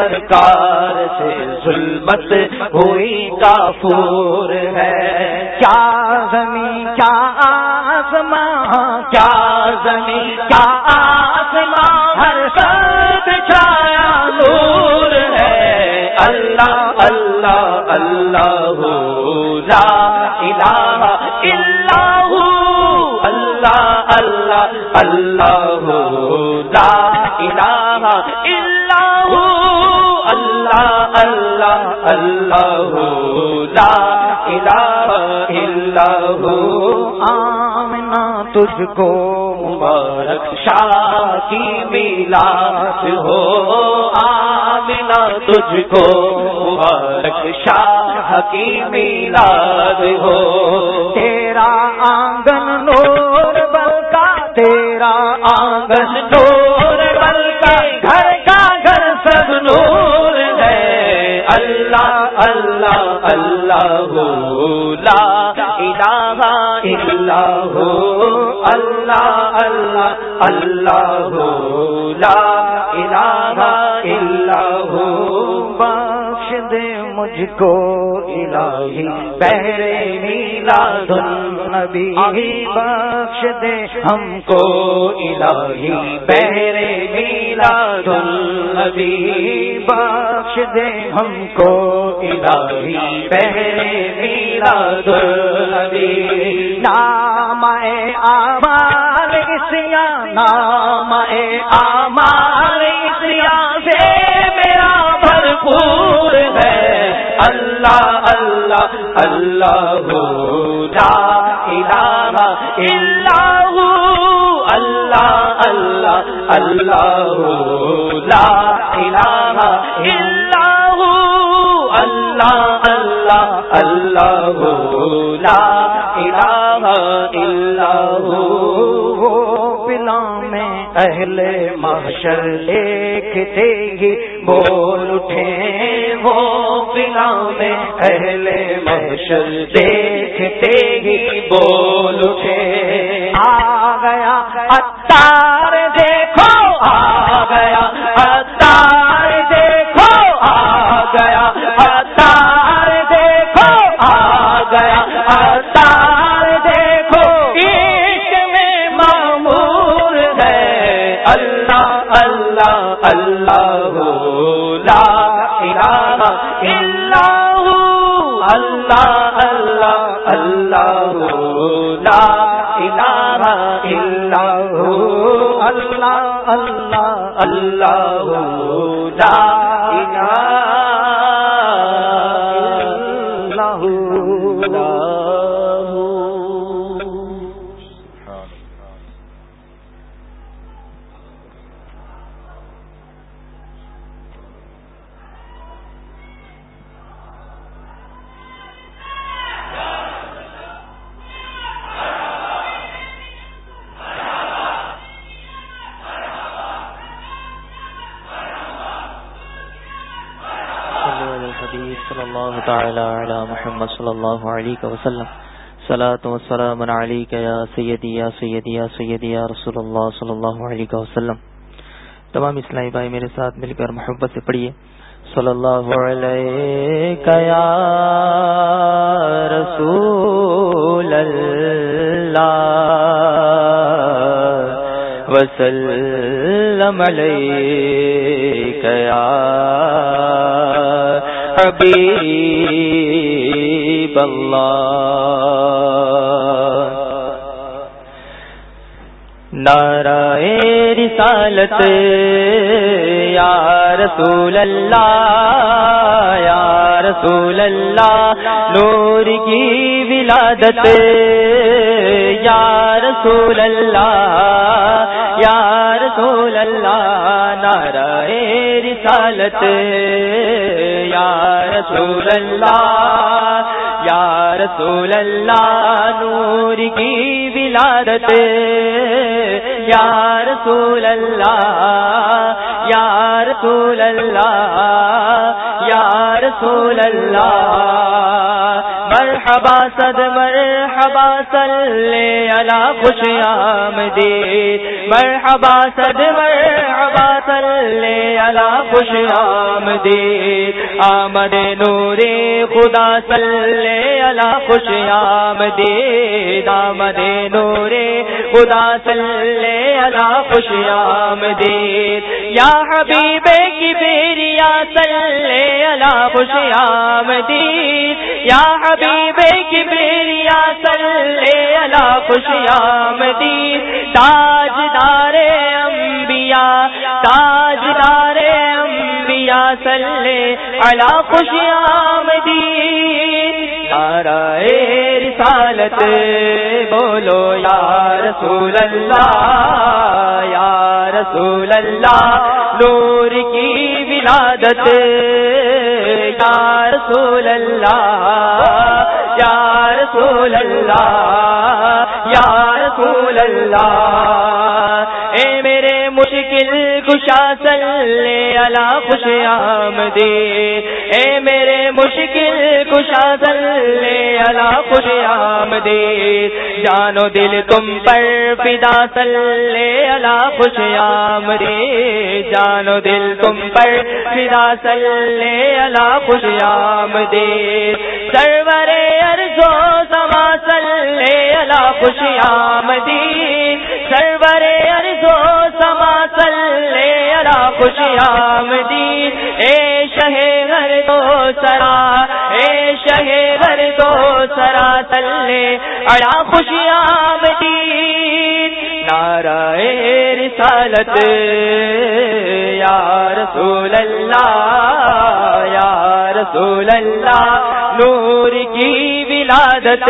سرکار سے ظلمت ہوئی کافور ہے کیا زمین کیا آسمان کیا زمین کیا آسمان ہر سب چھایا نور ہے اللہ اللہ اللہ لا الہ الا ہو اللہ اللہ اللہ لا الہ الا ہو اللہ اللہ اللہ لا الہ الا ہو آمنا تجھ کو مبارک شاہ کی میلاد ہو آمنا تجھ کو مبارک شاہ کی میلاد ہو تیرا آنگن نور بلکا تیرا آنگن نور بلکا گھر کا گھر سب نور ہے اللہ اللہ اللہ لا الہ الا ہو اللہ اللہ اللہ لا الہ الا ہو بخش دے مجھ کو الہی بہر میلاد النبی بخش دے ہم کو الہی بہر میلاد النبی بخش دے ہم کو الہی بہر میلاد النبی نام اعمال اسیا نام اعمال اسیا سے میرا بھرپور ہے اللہ اللہ اللہ لا الہ الا ہو اللہ اللہ اللہ لا الہ الا ہو اللہ اللہ اللہ لا الہ الا ہو پلا میں اہل محشر دیکھتے ہی بول اٹھے وہ پلا میں اہل محشر دیکھتے ہی بول اٹھے آ گیا عطار دیکھو آ گیا عطار دیکھو آ گیا عطار دیکھو آ گیا عطار دیکھو عشق میں معمور ہے اللہ اللہ اللہ لا الہ الا ہو اللہ اللہ اللہ لا الہ الا ہو اللہ اللہ اللہ لا الہ الا ہو. صلی اللہ تعالی علی محمد صلی اللہ علیہ وسلم. صلاۃ و سلام علیک یا سیدی یا سیدی یا سیدی یا رسول اللہ صلی اللہ علیہ وسلم. تمام اسلامی بھائی میرے ساتھ مل کر محبت سے پڑھیے صلی اللہ علیہ یا رسول اللہ وسلم علیک یا حبیب اللہ. نعرہ رسالت یا رسول اللہ یا رسول اللہ نور کی ولادت یا رسول اللہ یا رسول اللہ. نعرہ رسالت یا رسول اللہ یا رسول اللہ نور کی ولادت یا رسول اللہ یا رسول اللہ یا رسول اللہ. مرحبا صد مرحبا صلی علی خوش آمدید مرحبا صد مرحبا صلی علی خوش آمدید. آمد نور خدا صلی علی خوش آمدید آمد نور خدا صلی علی خوش آمدید. یا حبیب کبریا صلی علی خوش آمدید یا حبیب کبریا صلی علی خوش آمدید. تاجدار انبیاء تاجدار انبیاء صلی علی خوش آمدید. نعرہ رسالت بولو یا رسول اللہ یا رسول اللہ نور کی ولادت یا رسول اللہ یا رسول اللہ یا رسول اللہ. اے میرے مشکل کشا صلی علی خوش آمدید اے میرے مشکل کشا صلی علی خوش آمدید. جانو دل تم پر فدا صلی علی خوش آمدید جانو دل تم پر فدا صلی علی خوش آمدید. سرور ارض و سما صلی علی خوش آمدید سرور ارض و سما صلی علی خوش آمدید. اے شہ ہر دو سرا اے شہ ہر دو سرا صلی علی خوش آمدید. نعرہ رسالت یا رسول اللہ یا رسول اللہ نور کی ولادت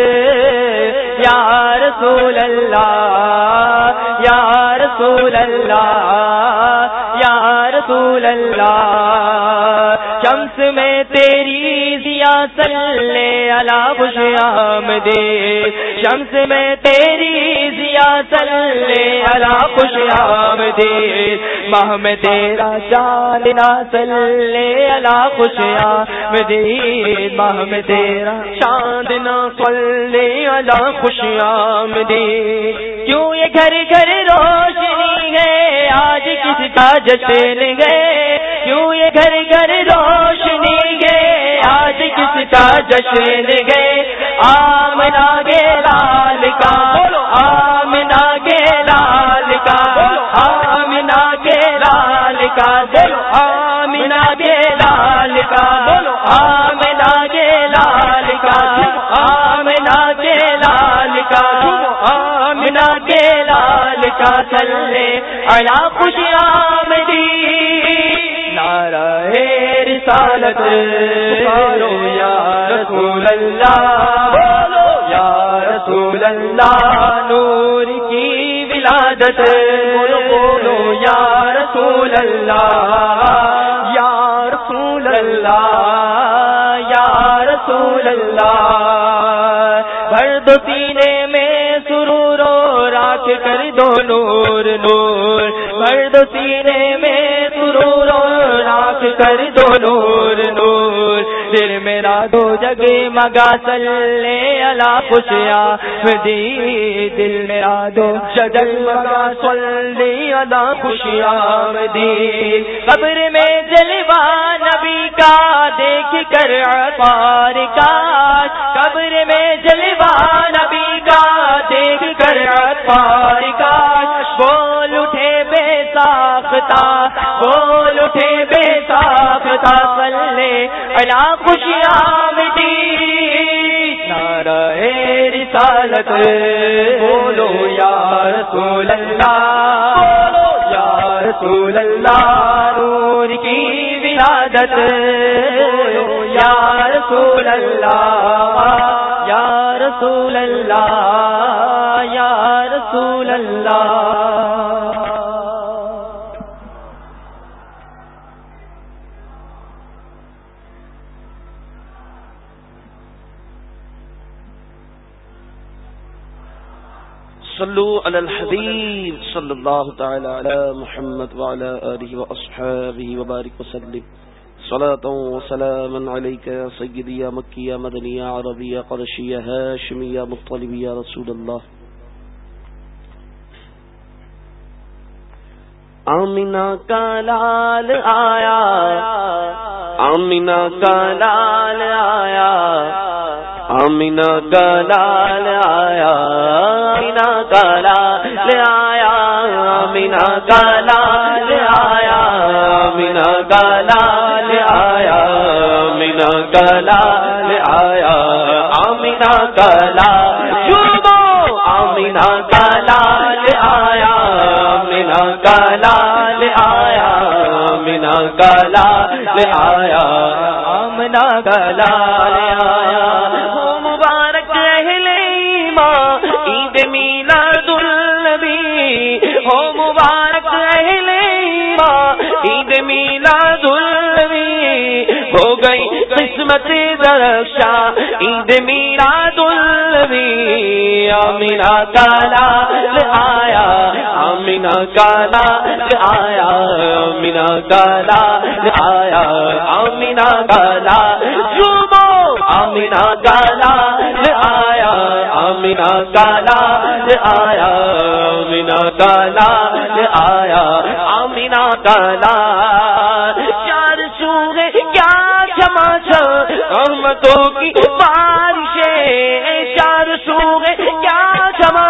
یا رسول اللہ یا رسول اللہ یا رسول اللہ. شمس میں تیری ضیا صلی علی خوش آمدید شمس میں تیری ضیا صلی علی خوش آمدید. ماہ میں تیرا چاندنا صلی علی خوش آمدید ماہ میں تیرا چاندنا صلی علی خوش آمدید. کیوں یہ گھر گھر روشنی ہے آج کس کا جشن گئے کیوں یہ گھر گھر روشنی ہے آج کس کا جشن گئے. آمنا گے لال کا آمنا گے لال کا آمنا گے لال کا آمنا گے لال کا آمنا گے کا آمنہ کے لال کا صلی علی خوش آمدید نعرہ رسالت بولو یا رسول اللہ بولو یا رسول اللہ نور کی ولادت بولو بولو یا رسول اللہ یا رسول اللہ یا رسول اللہ بھر دو سینے میں سرور و راکھ کر دو نور نور بھر دو سینے میں سرور و راکھ کر دو نور نور دل میرا دو جگے مگا صلی علی خوش آمدید دل میرا دو جگے مگا صلی علی خوش آمدید قبر میں جلوہ نبی کا دیکھ کر عطار کا قبر میں جلوہ نبی کا دیکھ کر عطار کا بول اٹھے بے ساختہ بول اٹھے بے ساختہ صلی علی خوش آمدید نعرہ رسالت بولو یا رسول اللہ بولو یا رسول اللہ نور کی ولادت بولو یا رسول اللہ یا رسول اللہ یا رسول اللہ صلو علی الحبیب صلی اللہ تعالی علی محمد وعلی آلہ واصحابہ وبارک وسلم صلاۃ و سلام علیک یا سیدی یا مکی یا مدنی یا عربی یا قرشی یا ہاشمی یا مطلبی یا رسول اللہ آمینہ کا لال آیا آمینہ کا لال آیا آمینہ کا لال آیا آمینہ کا لال آیا آمینہ کا لال آیا آمینہ کا لال آیا آمینہ کا لال آیا آمینہ کا لال شوبو آمینہ کا لال آیا آمینہ کا لال آیا آمینہ کا لال آیا آمینہ کا لال آیا مبارک اہل ایمان عید میلاد النبی ہو مبارک اہل ایمان عید میلاد النبی ہو گئی قسمت درخشاں عید میلاد النبی آمینہ کا لال آیا آمینہ کا لال آیا آمینہ کا لال آیا آمینہ کا لال شوبو آمینہ کا لال آیا آمینہ کا لال آیا آمینہ کا لال آیا آمینہ کا لال چار سوئے کیا جمع رحمتوں کی بارشیں چار سوئے کیا جمع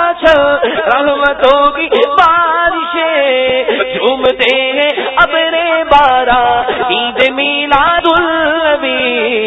رحمتوں کی بارشیں جھومتے ہیں ابر بارہ عید میلاد النبی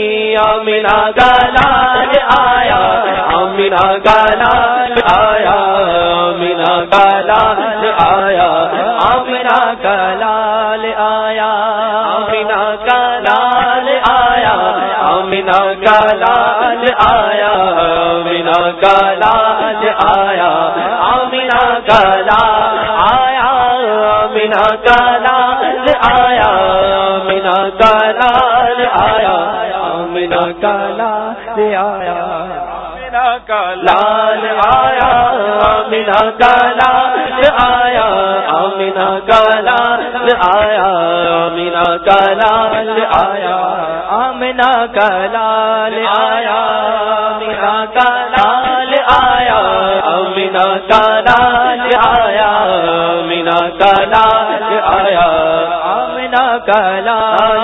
آمینہ کا لال آیا آمینہ کا لال آیا آمینہ کا لال آیا آمینہ کا لال آیا آمینہ کا لال آیا آمینہ کا لال آیا آمینہ کا لال آیا آمینہ کا لال آیا آمینہ کا لال آیا آمینہ کا لال آیا آمینہ کا لال آیا آمینہ کا لال آیا آمینہ کا لال آیا آمینہ کا لال آیا آمینہ کا لال آیا آمینہ کا لال آیا آمینہ کا لال آیا آمینہ کا لال آیا آمینہ کا لال آیا آمینہ کا لال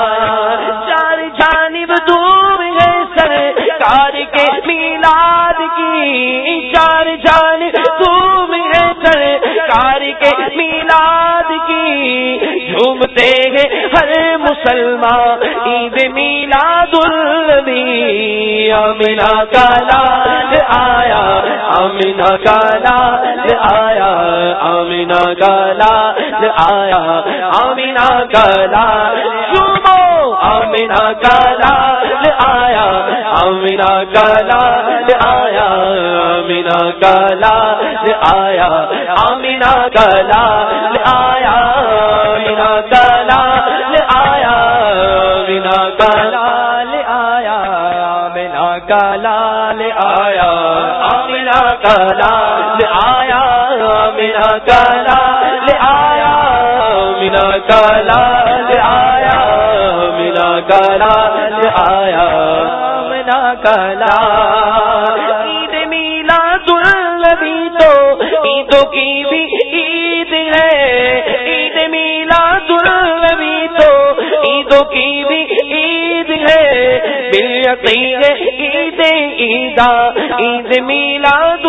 چار جانب دور ہے سرکار کے میلاد کی چار جانب دور ہے سرکار کے میلاد کی جھومتے ہیں ہر سلمہ عید میلاد النبی آمینہ کا لال آیا آمینہ کا لال آیا آمینہ کا لال آیا آمینہ کا لال جھومو آمینہ کا لال آیا آمینہ کا لال آیا آمینہ کا لال آیا آمینہ کا لال آیا آمینہ کا لال آیا آمینہ کا لال آیا آمینہ کا لال آیا آمینہ کا لال آیا آمینہ کا لال آیا آمینہ کا لال آیا آمینہ کا لال آیا آمینہ کا لال عید میلاد النبی تو عیدوں کی بھی عید ہے عید میلاد النبی تو عیدوں کی بھی عید ہے بالیقین عید عیدا عید میلاد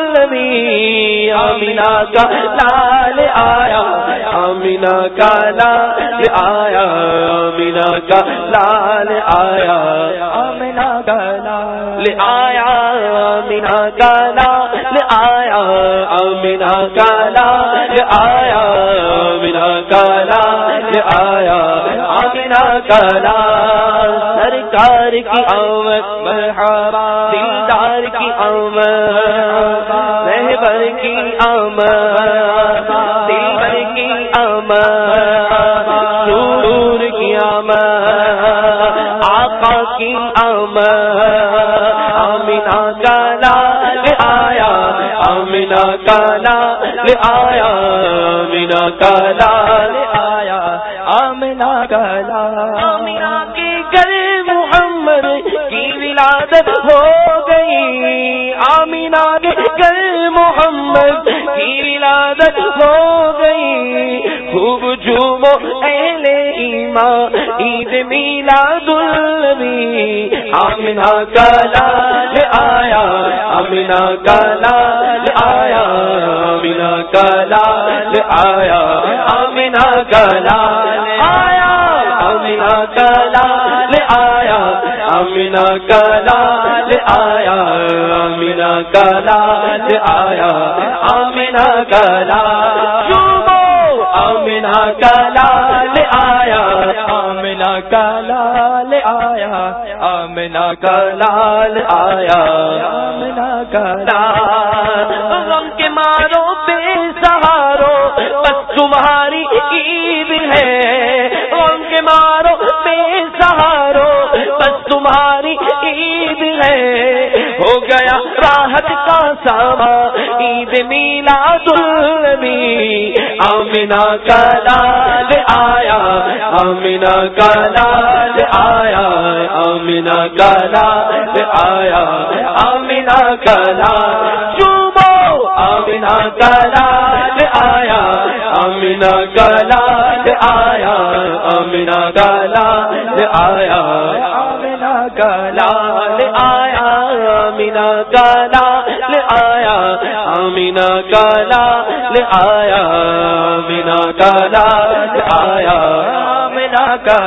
النبی آمینہ کا لال آیا آمینہ کا لال آیا آمینہ کا لال آیا آمینہ کا لال آیا آمینہ کا لال آیا آمینہ کا لال آیا آمینہ کا لال آیا آمینہ کا لال سرکار کی آمد مرحبا دلدار کی آمد رہبر کی آمد دلبر کی آمد سرور کی آمد آقا کی آمد آمینہ کا لال آیا آمینہ کا لال آیا آمینہ کا لال آیا آمینہ کا لال آمینہ کے گھر محمد کی ولادت ہو گئی آمینہ کے گھر محمد کی ولادت ہو گئی خوب جھومو اہل ایمان عید میلاد النبی آمینہ کا لال آیا آمینہ کا لال آیا آمینہ کا لال آیا آمینہ کا لال آیا آمینہ کا لال آیا آمینہ کا لال آیا آمینہ کا لال آیا آمینہ کا لال آمینہ کا لال آیا آمینہ کا لال آیا آمینہ کا لال آیا آمینہ کا لال غم کے مارو بے سہارو بس تمہاری عید ہے غم کے مارو بے سہارو بس تمہاری عید ہے ہو گیا راحت کا ساما عید میلاد النبی آمینہ کا لال آیا آمینہ کا لال آیا آمینہ کا لال آیا آمینہ کا لال چومو آمینہ کا لال آیا آمینہ کا لال آیا آمینہ کا لال آیا آمینہ کا لال آیا آمینہ کا لال آیا آمینہ کا لال آیا آمینہ کا لال آیا آمینہ کا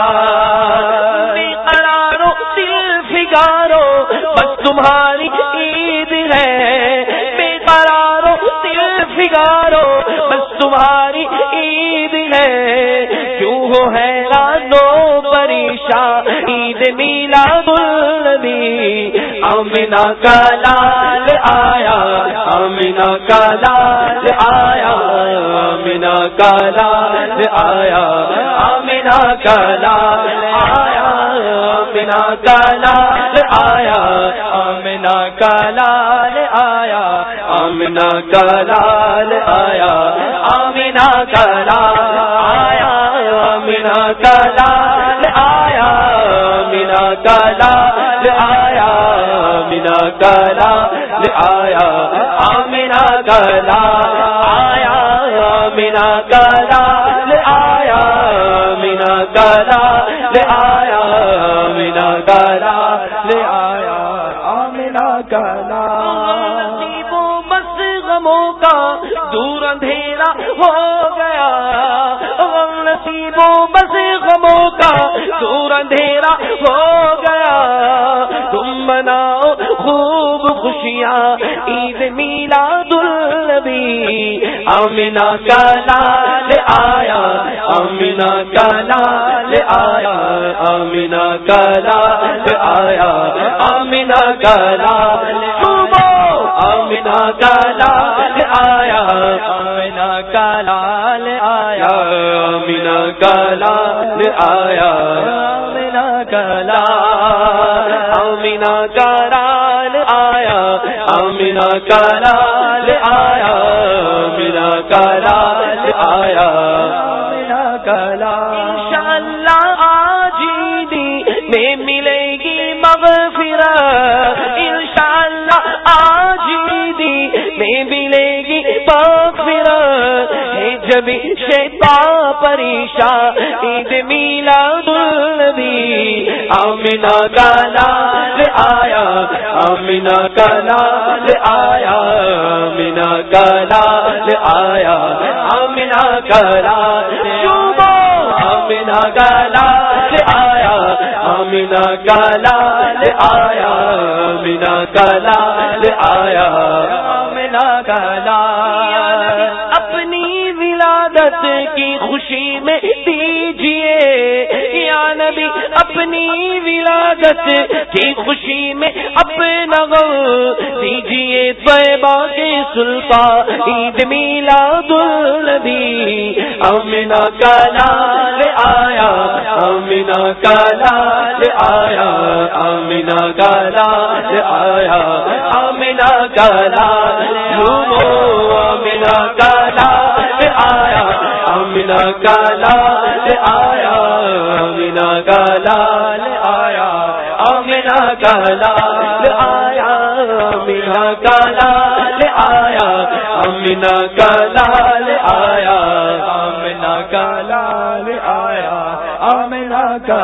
لال بے قرارو دل فگارو بس تمہاری عید ہے بے قرارو دل فگارو بس تمہاری عید ہے کیوں ہو حیران و پریشان عید میلاد النبی آمینہ کا لال آیا آمینہ کا لال آیا آمینہ کا لال آیا آمینہ کا لال آیا آمینہ کا لال آیا آمینہ کا لال آیا آمینہ کا لال آیا آمینہ کا لال آیا آمینہ کا لال آیا آمینہ کا لال آیا آمینہ کا لال آیا آمینہ کا لال آیا آمینہ کا لال آیا آمینہ کا لال آیا آمینہ کا لال آیا آمینہ کا لال نصیبوں بس غموں کا دور اندھیرا ہو گیا نصیبوں بس غموں کا کا دور اندھیرا ہو گیا. تم مناؤ خوب خوشیاں عید میلاد النبی. آمینہ کا لال آیا, آمینہ کا لال آیا, آمینہ کا لال آیا, آمینہ کا لال آمینہ کا لال آیا, آمینہ کا لال آیا, آمینہ کا لال آیا, آمینہ کا لال, آمینہ کا لال آیا, آمینہ کا لال آیا, آمینہ کا لال آیا, آمینہ کا لال. انشاءاللہ آج عیدی میں ملے گی مغفرت, انشاءاللہ آج عیدی میں ملے گی مغفرت. ہے جب شیطان پریشان عید میلاد النبی. آمینہ کا لال آیا, آمینہ کا لال آیا, آمینہ کا لال آیا, آمینہ کا لال. آمینہ کا لال آیا, آمینہ کا لال آیا, آمینہ کا لال آیا, آمینہ کا لال. اپنی ولادت کی خوشی میں دیجیے یا نبی, اپنی ولادت کی خوشی میں اپنا غم دیجیے. طیبہ کے سلطان عید میلاد النبی. آمینہ کا لال آیا, آمینہ کا لال آیا, آمینہ کا لال آیا, آمینہ کا لال. آمینہ کا لال آیا, آمینہ کا لال آیا, آمینہ کا لال آیا, آمینہ کا لال آیا, آمینہ کا لال آیا, آمینہ کا لال آیا, آمینہ کا لال آیا, آمینہ کا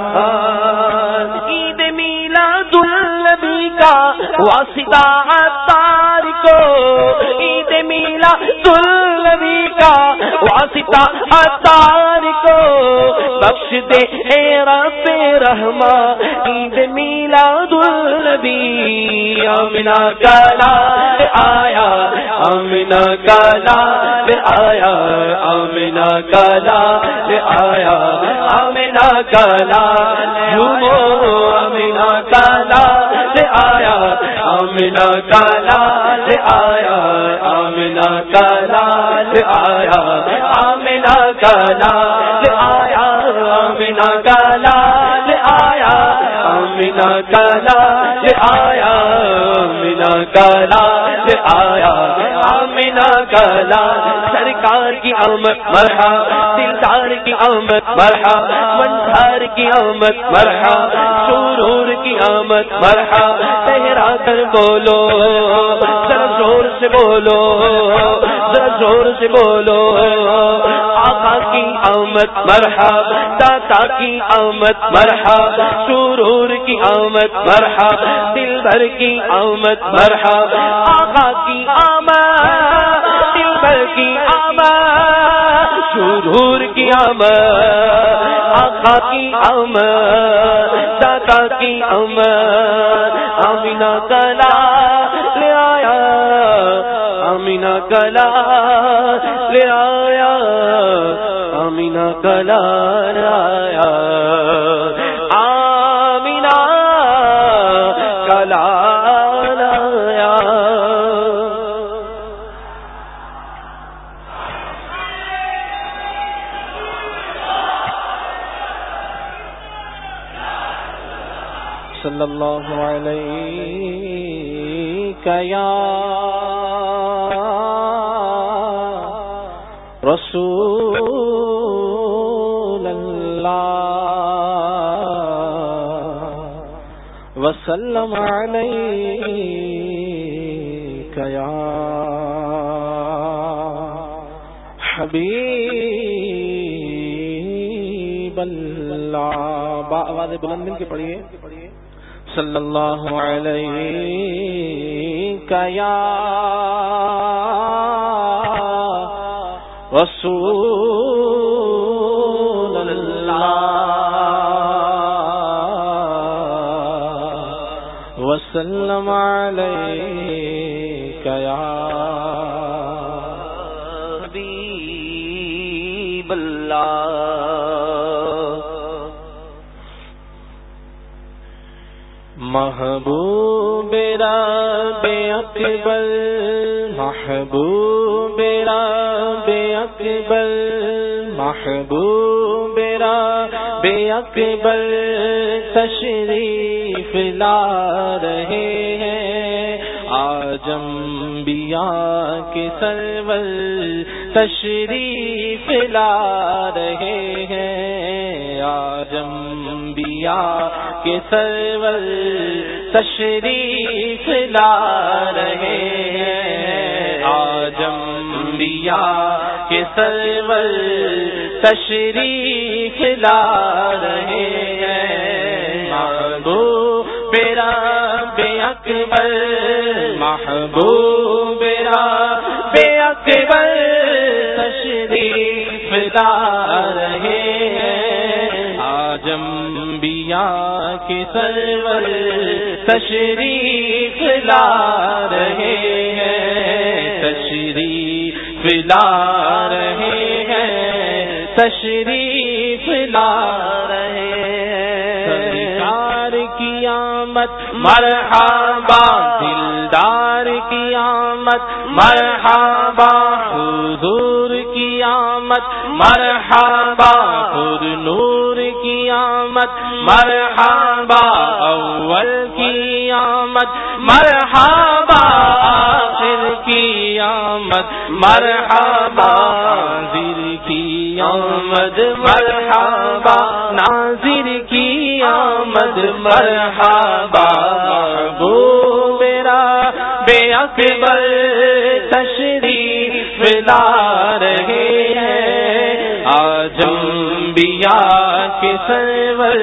لال. عید میلاد النبی کا واسطہ عطار کو, عید میلاد النبی کا واسطہ عطار کو بخش دے اے رب رحمان. عید میلاد النبی. آمینہ کا لال آیا, آمینہ کا لال آیا, آمینہ کا لال آیا, آمینہ کا لال. آمینہ کا لال آیا, آمینہ کا لال آیا, آمینہ کا لال آیا, آمینہ کا لال آیا, آمینہ کا لال آیا, آمینہ کا لال آیا, آمینہ کا لال آیا, آمینہ کا لال. سرکار کی آمد مرحبا, دلدار کی آمد مرحبا, منظار کی آمد مرحبا, سرور کی آمد مرحبا. لہرا کر بولو, ذرا زور سے بولو, ذرا زور سے بولو. آقا کی آمد مرحبا, داتا کی آمد مرحبا, سرور کی آمد مرحبا, دل بھر کی آمد مرحبا. آقا کی آمد, دل بھر کی آمد, سرور کی آمد. آقا کی آمد, داتا کی آمد. آمینہ کا لال آیا, آمینہ کا لال آیا, آمینہ کا لال آیا, آمینہ کا لال آیا. صلی اللہ علیہ یا رسول اللہ وسلم علیک یا حبیب اللہ. آواز بلند مل کے پڑھیے. صلی اللہ علیہ یا رسول اللہ وسلم علیک یا حبیب اللہ محبوب رب اکبر محبوب رب اکبر محبوب رب اکبر تشریف لا رہے ہیں آج انبیاء کے سرور تشریف لا رہے ہیں آج انبیاء کے سرور تشریف لا رہے ہیں آج انبیاء کے سرور تشریف لا رہے ہیں محبوب رب اکبر محبوب رب اکبر تشریف لا رہے ہیں آج انبیاء کے سرور تشریف لا رہے ہیں تشریف لا رہے ہیں تشریف لا رہے ہیں سرکار کی آمد مرحبا دلدار کی آمد مرحبا حضور کی آمد مرحبا پر نور کی آمد مرحبا اول کی آمد مرحبا آخر کی آمد مرحبا حاضر کی آمد مرحبا ناظر کی آمد مرحبا محبوب میرا بے اکبر تشریف لا رہے ہیں آج انبیاء کے سرور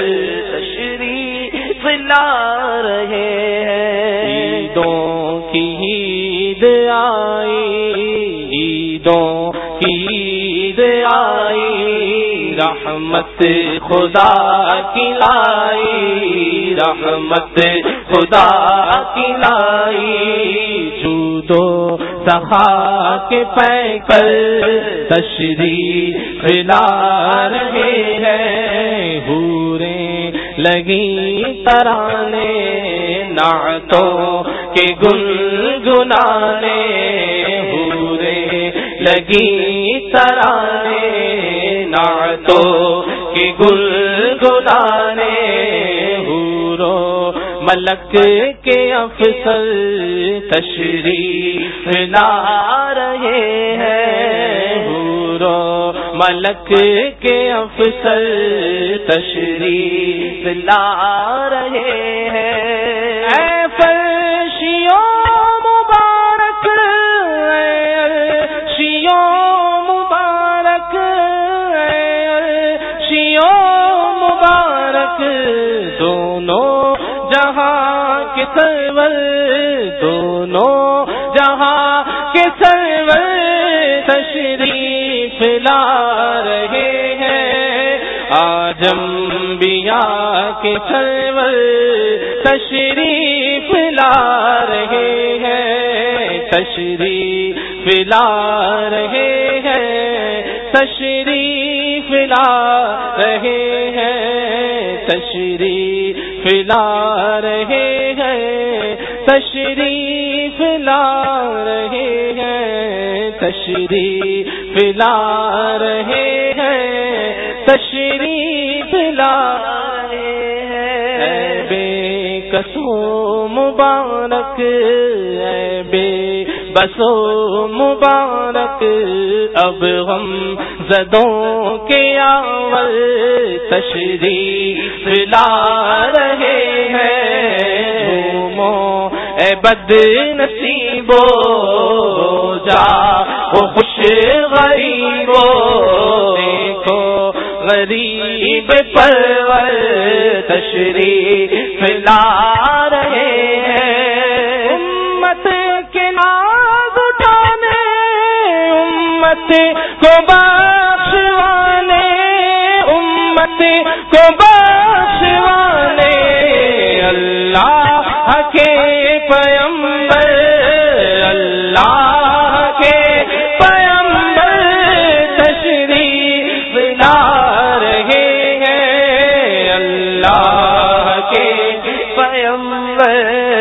تشریف لا رہے ہیں عیدوں کی عید آئی عیدوں کی عید آئی رحمت خدا کی لائی رحمت خدا کی لائی جودو سخا کے پیکر تشریف لا رہے ہیں حوریں لگی ترانے نعتوں کے گنگنانے حوریں لگی ترانے نعتوں کے گنگنانے حوروں ملک کے افسر تشریف لا رہے ہیں حوروں ملک کے افسر تشریف لا رہے ہیں اے فرشیوں مبارک اے عرشیوں مبارک اے عرشیوں مبارک دونوں جہاں کے سرور دونوں جہاں کے سرور تشریف لا رہے ہیں آج انبیاء کے سرور تشریف لا رہے ہیں تشریف لا رہے ہیں تشریف لا رہے ہیں تشریف لا رہے ہیں تشریف لا رہے ہیں تشریف لا رہے ہیں تشریف لا رہے ہیں بے کسو مبارک اے بے بسو مبارک اب غم زدوں کے آول تشریف لا رہے ہیں گھومو اے بد نصیبو جا وہ خوش غریبو دیکھو غریب پرور تشریف لا رہے ہیں امت کے ناز اٹھانے امت کو بخشوانے امت کو بخشوانے اللہ اللہ کے پیغمبر تشریف لا رہے ہیں، اللہ کے پیغمبر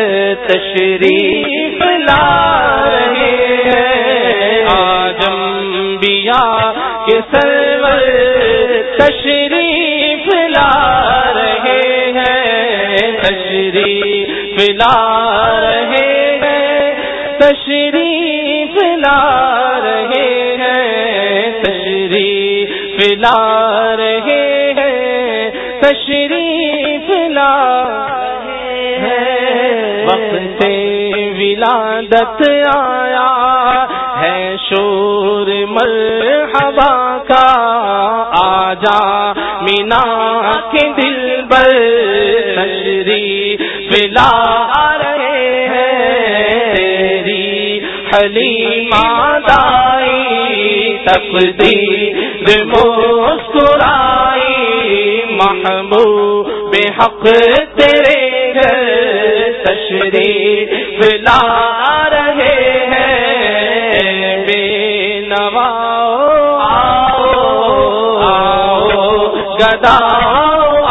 تشریف لا رہے ہیں، آج انبیاء کے سرور تشریف لا رہے ہیں، تشریف لا رہے ہیں، تشریف لا رہے ہیں، تشریف لا رہے ہیں، تشریف لا رہے ہیں، وقت ولادت آیا ہے شور مرحبا کا، آجا مینا کے دل بر تشریف لا رہے ہیں، تیری حلیمہ دائی تقدیر مسکرائی، محبوب حق تیرے گھر تشریف لا رہے ہیں، بے نوا آؤ آؤ گداؤ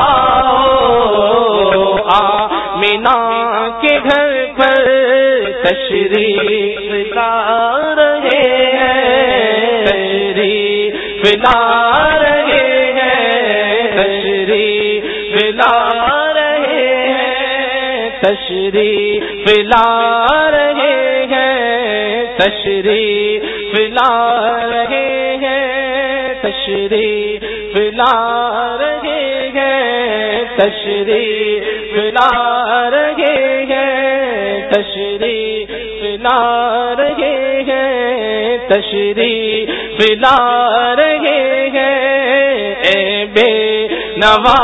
آؤ آمینہ کے گھر پر تشریف لا رہے ہیں، تشریف لا رہے ہیں، تشریف لا رہے ہیں، تشریف لا رہے ہیں، تشریف لا رہے ہیں، تشریف لا رہے ہیں، تشریف لا رہے ہیں، تشریف لا رہے ہیں، تشریف لا رہے ہیں، اے بے نوا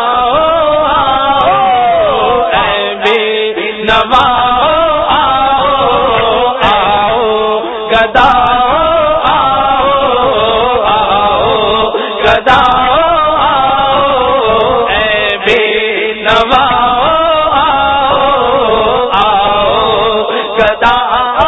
آؤ، اے بے نوا آؤ آؤ گداؤ آؤ آؤ گداؤ آؤ، اے بے نوا آؤ آؤ گداؤ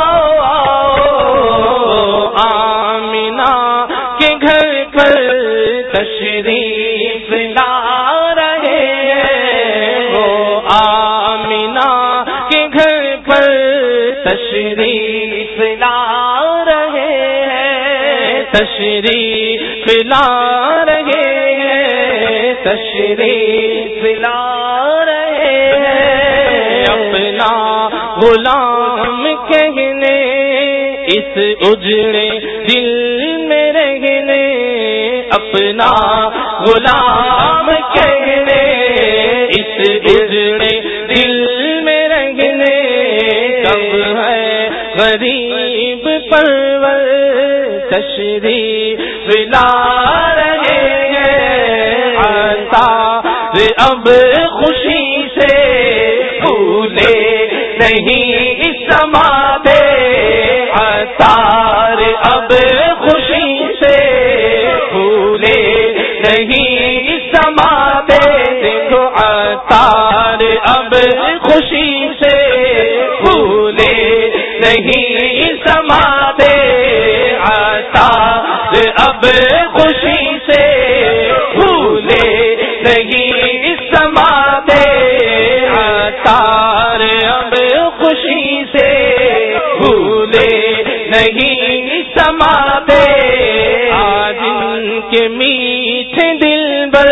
آؤ، آمینہ کے گھر پر تشریف لا رہے ہیں، وہ آمینہ کے گھر پر تشریف لا رہے ہیں، تشریف لا رہے ہیں، تشریف لا رہے ہیں، اپنا غلام کہنے اس اجڑے دل میں رہنے، اپنا غلام کہنے اس اجڑے دل میں رہنے، کب ہے غریب پرور تشریف لا رہے ہیں، عطار اب خوشی سے بھولے نہیں سماتے، عطار اب خوشی سے بھولے نہیں سماتے، دیکھو عطار اب خوشی سے بھولے نہیں سماتے، عطار اب خوشی سے بھولے نہیں سماتے، عطار اب خوشی سے بھولے نہیں سماتے، آج ان کے میٹھے دل بر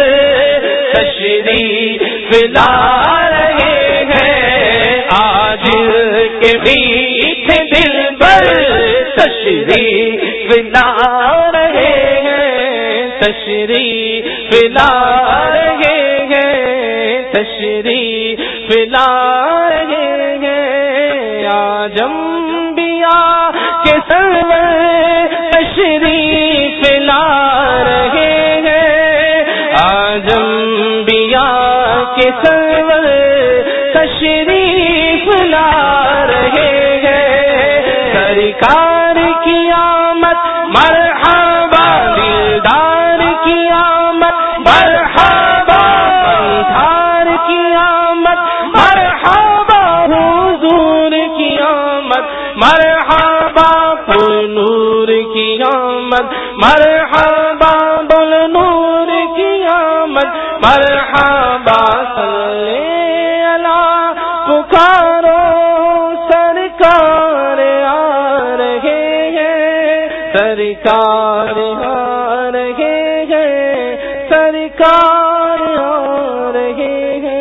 تشریف لا رہے ہیں، آج کے میٹھے دل بر تشریف لا رہے ہیں، تشریف لا رہے ہیں، تشریف لا رہے ہیں، آج انبیاء کے سرور تشریف لا رہے ہیں، آج انبیاء کے سرور تشریف لا رہے ہیں، سرکار کی آمد مرحبا، دلدار کی آمد مرحبا، بندھار کی آمد مرحبا، حضور کی آمد مرحبا، آمد مرحبا بول نور کی آمد مرحبا صلی اللہ پکارو سرکار آ رہے ہیں سرکار آ رہے ہیں سرکار آ رہے ہیں.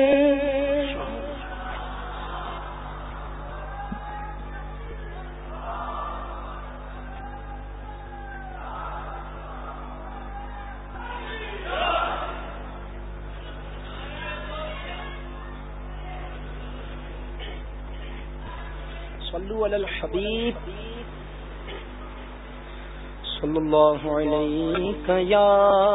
صلو علی الحبیب صلی اللہ علیہ یا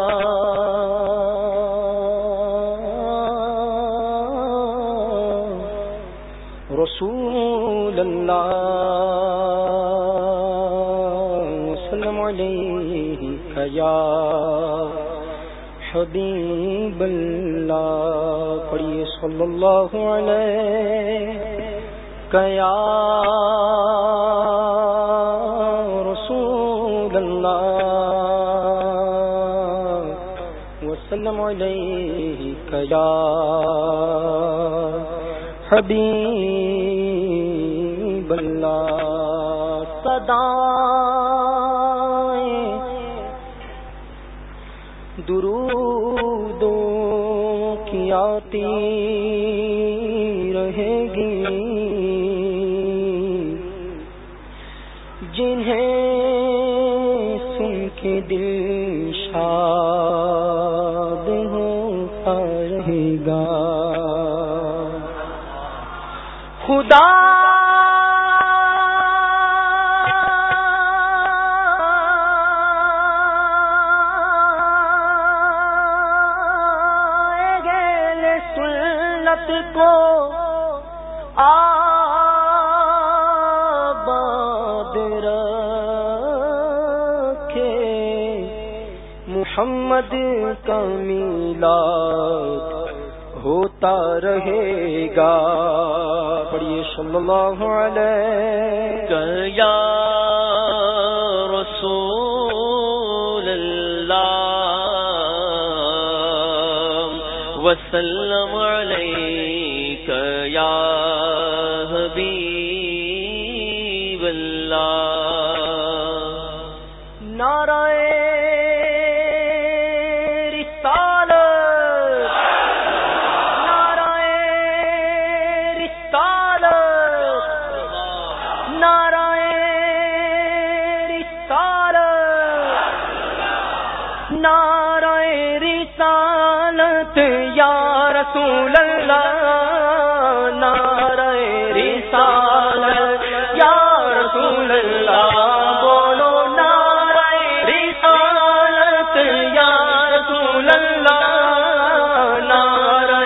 رسول اللہ وسلم علیہ یا حبیب اللہ. پڑھیے صلی اللہ علیہ یا رسول اللہ وسلم علیہ یا حبیب اللہ. صدائیں درودوں کی آتی رہے گی جنہیں سن کے دل شاد ہوتا رہے گا. خدا سنت کو آباد رکھے محمد کا میلاد ہوتا رہے گا. پڑھیے صلی اللہ علیہ یا رسول اللہ وسلم علیک یا حبیب اللہ. نعرہ رسول اللہ نعرہ رسالت یا رسول اللہ بولو نعرہ رسالت یا رسول اللہ نعرہ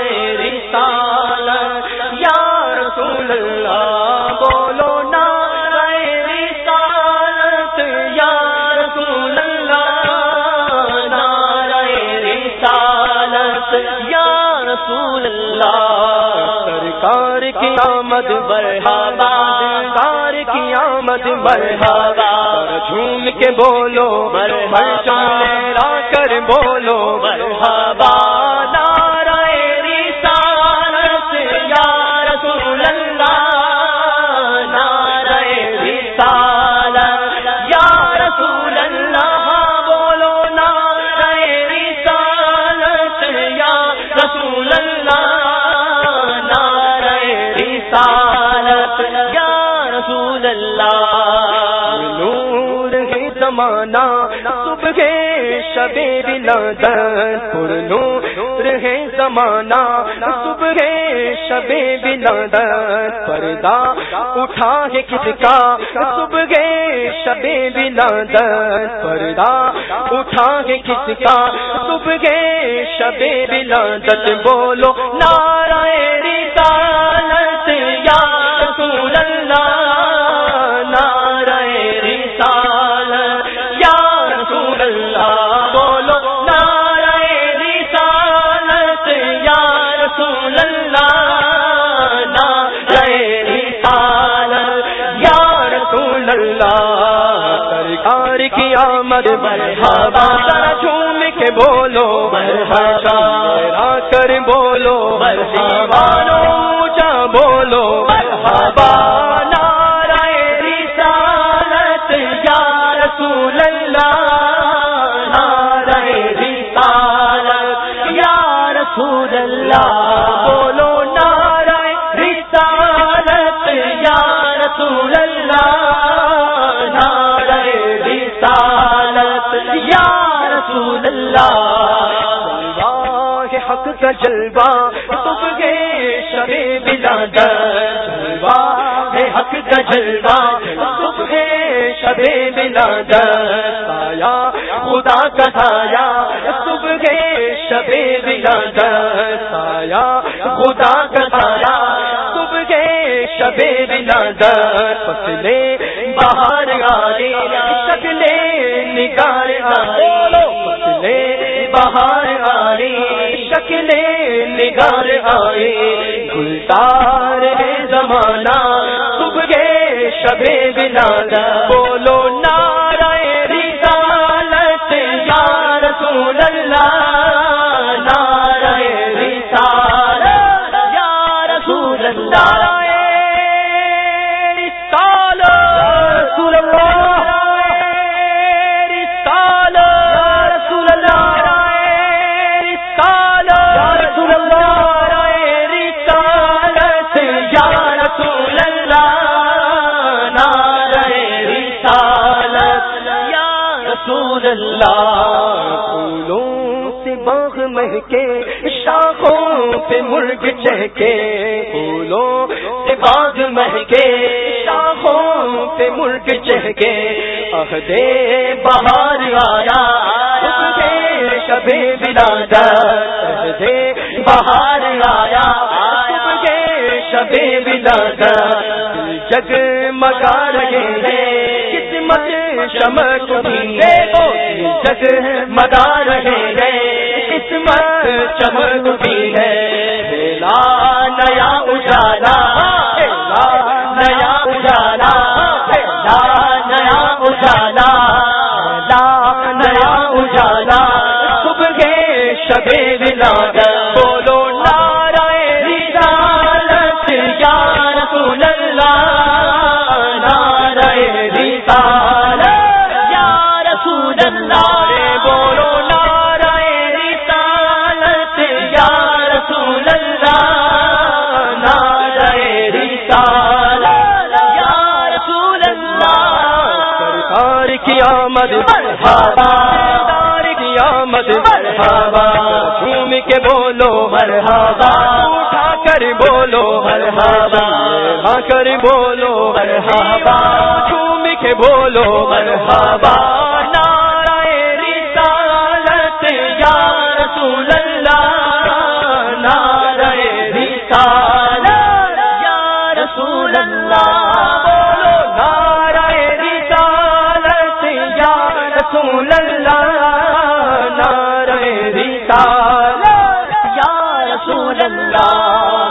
رسالت یا رسول اللہ بولو نعرہ رسالت یا رسول اللہ نعرہ رسالت یا رسول اللہ. سرکار کی آمد مرحبا سرکار کی آمد مرحبا جھوم کے بولو مرحبا لہرا کر بولو مرحبا. نعرہ رسالت یا رسول اللہ نعرہ رسالت یا رسول اللہ بولو نعرہ رسالت یا رسول اللہ نعرہ رسالت یا رسول اللہ. نور ہے زمانہ صبح شب ولادت پر نور ہے زمانہ صبح شب ولادت پردہ اٹھا ہے کس کا صبح شب ولادت پردہ اٹھا ہے کس کا صبح شب ولادت بولو نعرہ رسالت یا رسول اللہ نعرہ رسالت یا رسول اللہ بولو نعرہ رسالت یا رسول اللہ نعرہ رسالت یا رسول اللہ. سرکار کی آمد مرحبا ذرا جھوم کے بولو مرحبا میرا کر بولو مرحبا اونچا بولو مرحبا نعرہ رسالت یا رسول اللہ نعرہ رسالت یا رسول اللہ بولو نعرہ رسالت یا رسول اللہ نعرہ رسالت یا رسول اللہ حق کا جلوہ صبح شب ولادت جلوہ حق کا جلوہ صبح شب ولادت سایہ خدا کا سایہ صبح شب ولادت سایہ خدا کا سایہ صبح شب ولادت فصلے بہار آئے شکلے نگار آئے فصلے بہار آئے شکلے نگار آئے گلزار ہے زمانہ صبح شب ولادت بولو نعرہ رسالت یا رسول اللہ نعرہ رسالت یا رسول اللہ رسول اللہ پھولوں سے باغ مہکے شاخوں پہ مرغ چہکے پھولوں سے باغ مہکے شاخوں پہ مرغ چہکے عہدے بہار آیا صبح شب ولادت عہدے بہار آیا صبح شب ولادت جگمگا رہے ہیں قسمت چمک ہے جگ مگا رہے ہیں قسمت چمک بھی ہے لا نیا اجالا لا نیا اجالا لا نیا اجالا لا نیا اجالا صبح شب ولادت بولو نعرہ رسالت یا رسول اللہ نعرہ رسالت یا رسول اللہ بولو نعرہ رسالت یا رسول اللہ نعرہ رسالت یا رسول اللہ سرکار کی آمد مرحبا سرکار کی آمد مرحبا جھوم کے بولو مرحبا اٹھا کر بولو مرحبا اٹھا کر بولو مرحبا جھوم کے بولو مرحبا نعرہ رسالت یا رسول اللہ نعرہ رسالت یا رسول اللہ بولو نعرہ رسالت یا رسول اللہ نعرہ رسالت یا رسول اللہ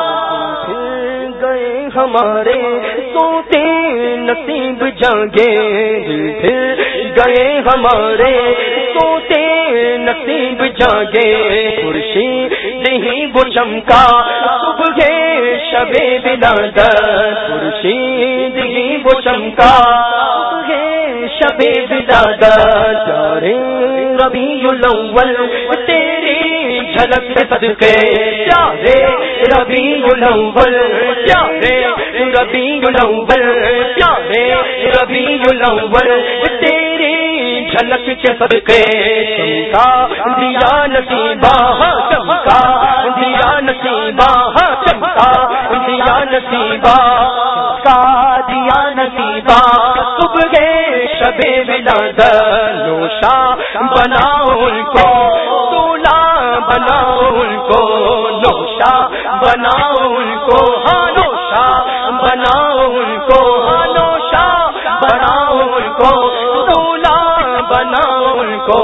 گئے ہمارے سوتے نصیب جاگے پھر گئے ہمارے سوتے نصیب جاگے خورشید نہیں وہ چمکا صبح شب ولادت خورشید ہی وہ چمکا صبح شب ولادت پیارے ربیع الاول تیری جھلک سے صدقے پیارے ربیع الاول پیارے ربیع الاول پیارے ربیع الاول تیری جھلک کے صدقے چمکا دیا نصیبہ چمکا دیا نصیبہ چمکا دیا نصیبہ چمکا دیا نصیبہ صبح شب ولادت نوشا بناؤ ان کو سولا بناؤ ان کو نوشا بناؤ ان کو ہاں نوشا بناؤ ان کو ہاں نوشا بناؤ ان کو سولا بناؤ ان کو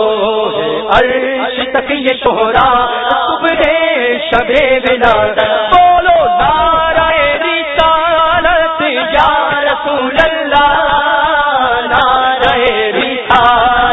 عرش تک یہ شہرا صبح شب ولادت بولو نعرہ رسالت یا رسول اللہ نعرہ رسالت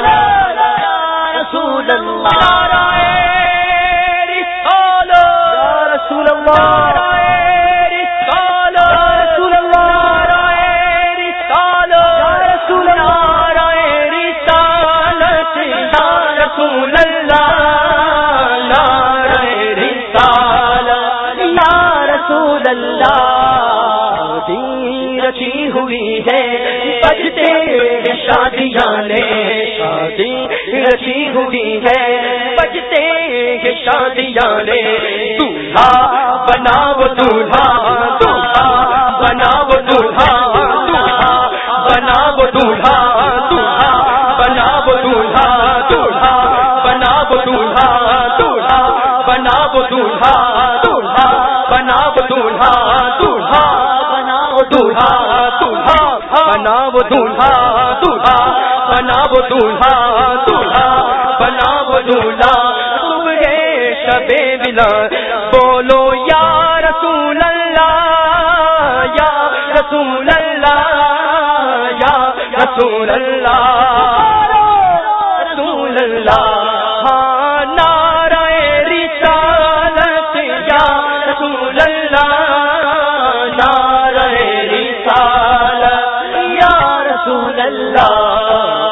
رسول اللہ رچی ہوئی ہے بجتے شادیاں نے شادی رچی ہوئی ہے بجتے شادیاں نے دولہا بناو دولہا دولہا بناو دولہا دولہا بناو دولہا دولہا بناو دولہا دولہا بناو دولہا دولہا بناو دولہا دولہا بناو دولہا دولہا بناو دولہا دولہا بناو دولہا دولہا بناو دولہا دولہا بناو دولہا صبح شب ملاد بولو یا رسول اللہ یا رسول اللہ یا رسول اللہ رسول اللہ ہاں نعرہ رسالت یا رسول اللہ نعرہ رسالت یا رسول اللہ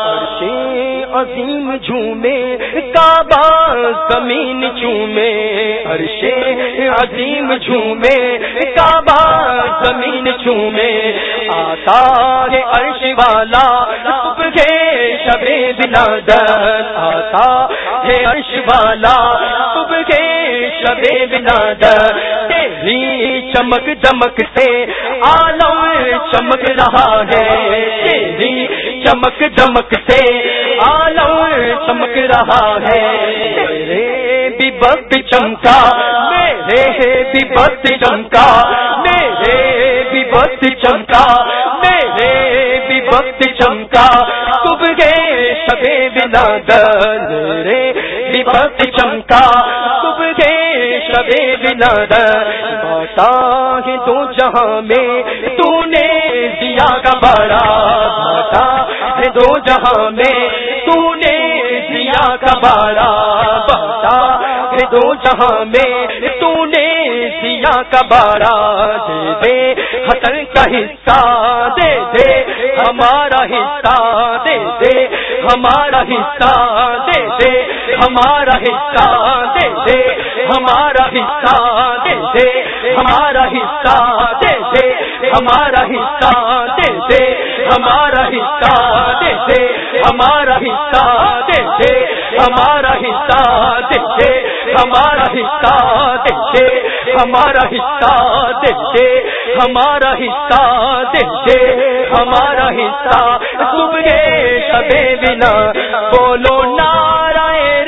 عظیم جھومے کعبہ زمین چومے عرش عظیم جھومے کعبہ زمین چومے آتا ہے عرش والا صبح شب بلادت آتا ہے عرش والا صبح شب بلادت تیری چمک دمک سے عالم چمک رہا ہے تیری چمک دمک سے عالم چمک رہا ہے میرے بھی وقت چمکا میرے بھی وقت چمکا میرے بھی وقت چمکا میرے بھی وقت چمکا صبح شب بلادت میرے بھی وقت چمکا صبح شب بلادت باتا ہے دو جہاں میں تو نے دیا کا بڑا باتا ہے دو جہاں میں تو نے دیا کا بڑا باتا ہے دو جہاں میں تو نے دیا کا بڑا دے دے حسن کا حصہ دے دے ہمارا حصہ دے دے ہمارا حصہ دے دے ہمارا حصہ دے دے ہمارا حصہ دے دے ہمارا حصہ دے دے ہمارا حصہ دے دے ہمارا حصہ دے دے ہمارا حصہ دے دے ہمارا حصہ دے دے ہمارا حصہ دے دے ہمارا حصہ دے دے ہمارا حصہ دے دے ہمارا حصہ صبح شب بنا بولو نعرہ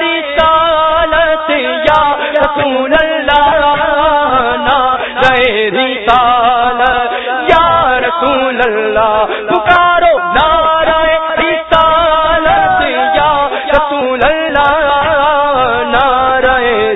رسالت یا رسول اللہ نعرہ رسالت یا رسول اللہ پکارو نعرہ رسالت یا رسول اللہ نعرہ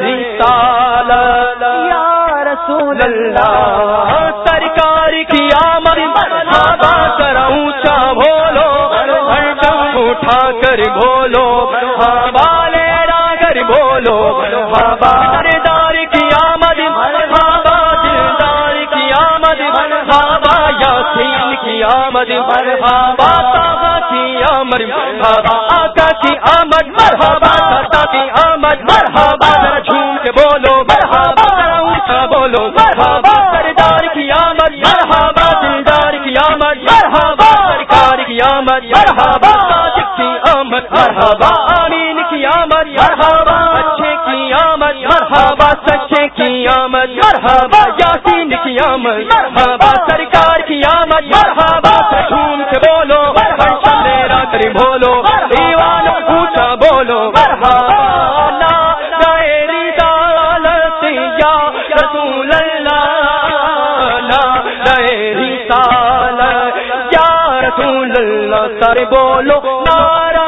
رسالت یا رسول اللہ سرکار کی آمد مرحبا ذرا اونچا بولو ہر دم اٹھا کر بولو حوالے راگر بولو بابا سردار کی آمد مرحبا دلدار کی آمد مرحبا یاسین کی آمد مرحبا طه کی آمد مرحبا آقا کی آمد مرحبا دادا کی آمد مرحبا ذرا جھوم کے بولو مرحبا ذرا اونچا بولو مرحبا سردار کی آمد مرحبا دلدار کی آمد مرحبا سرکار کی آمد مرحبا صادق کی آمد مرحبا آمین کی آمد مرحبا اچھے کی آمد مرحبا سچے کی آمد مرحبا یاسین کی آمد مرحبا سرکار کی آمد مرحبا جھوم کے بولو مرحبا میرا کر بولو دیوانو اونچا بولو مرحبا نعرہ رسالت یا رسول اللہ نعرہ رسالت یا رسول اللہ سارے بولو نعرہ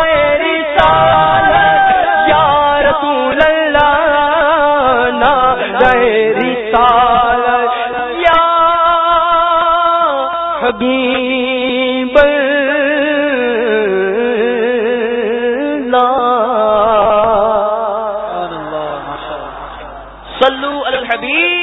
رسالت یا رسول اللہ نعرہ رسالت یا حبیب صلو علی الحبیب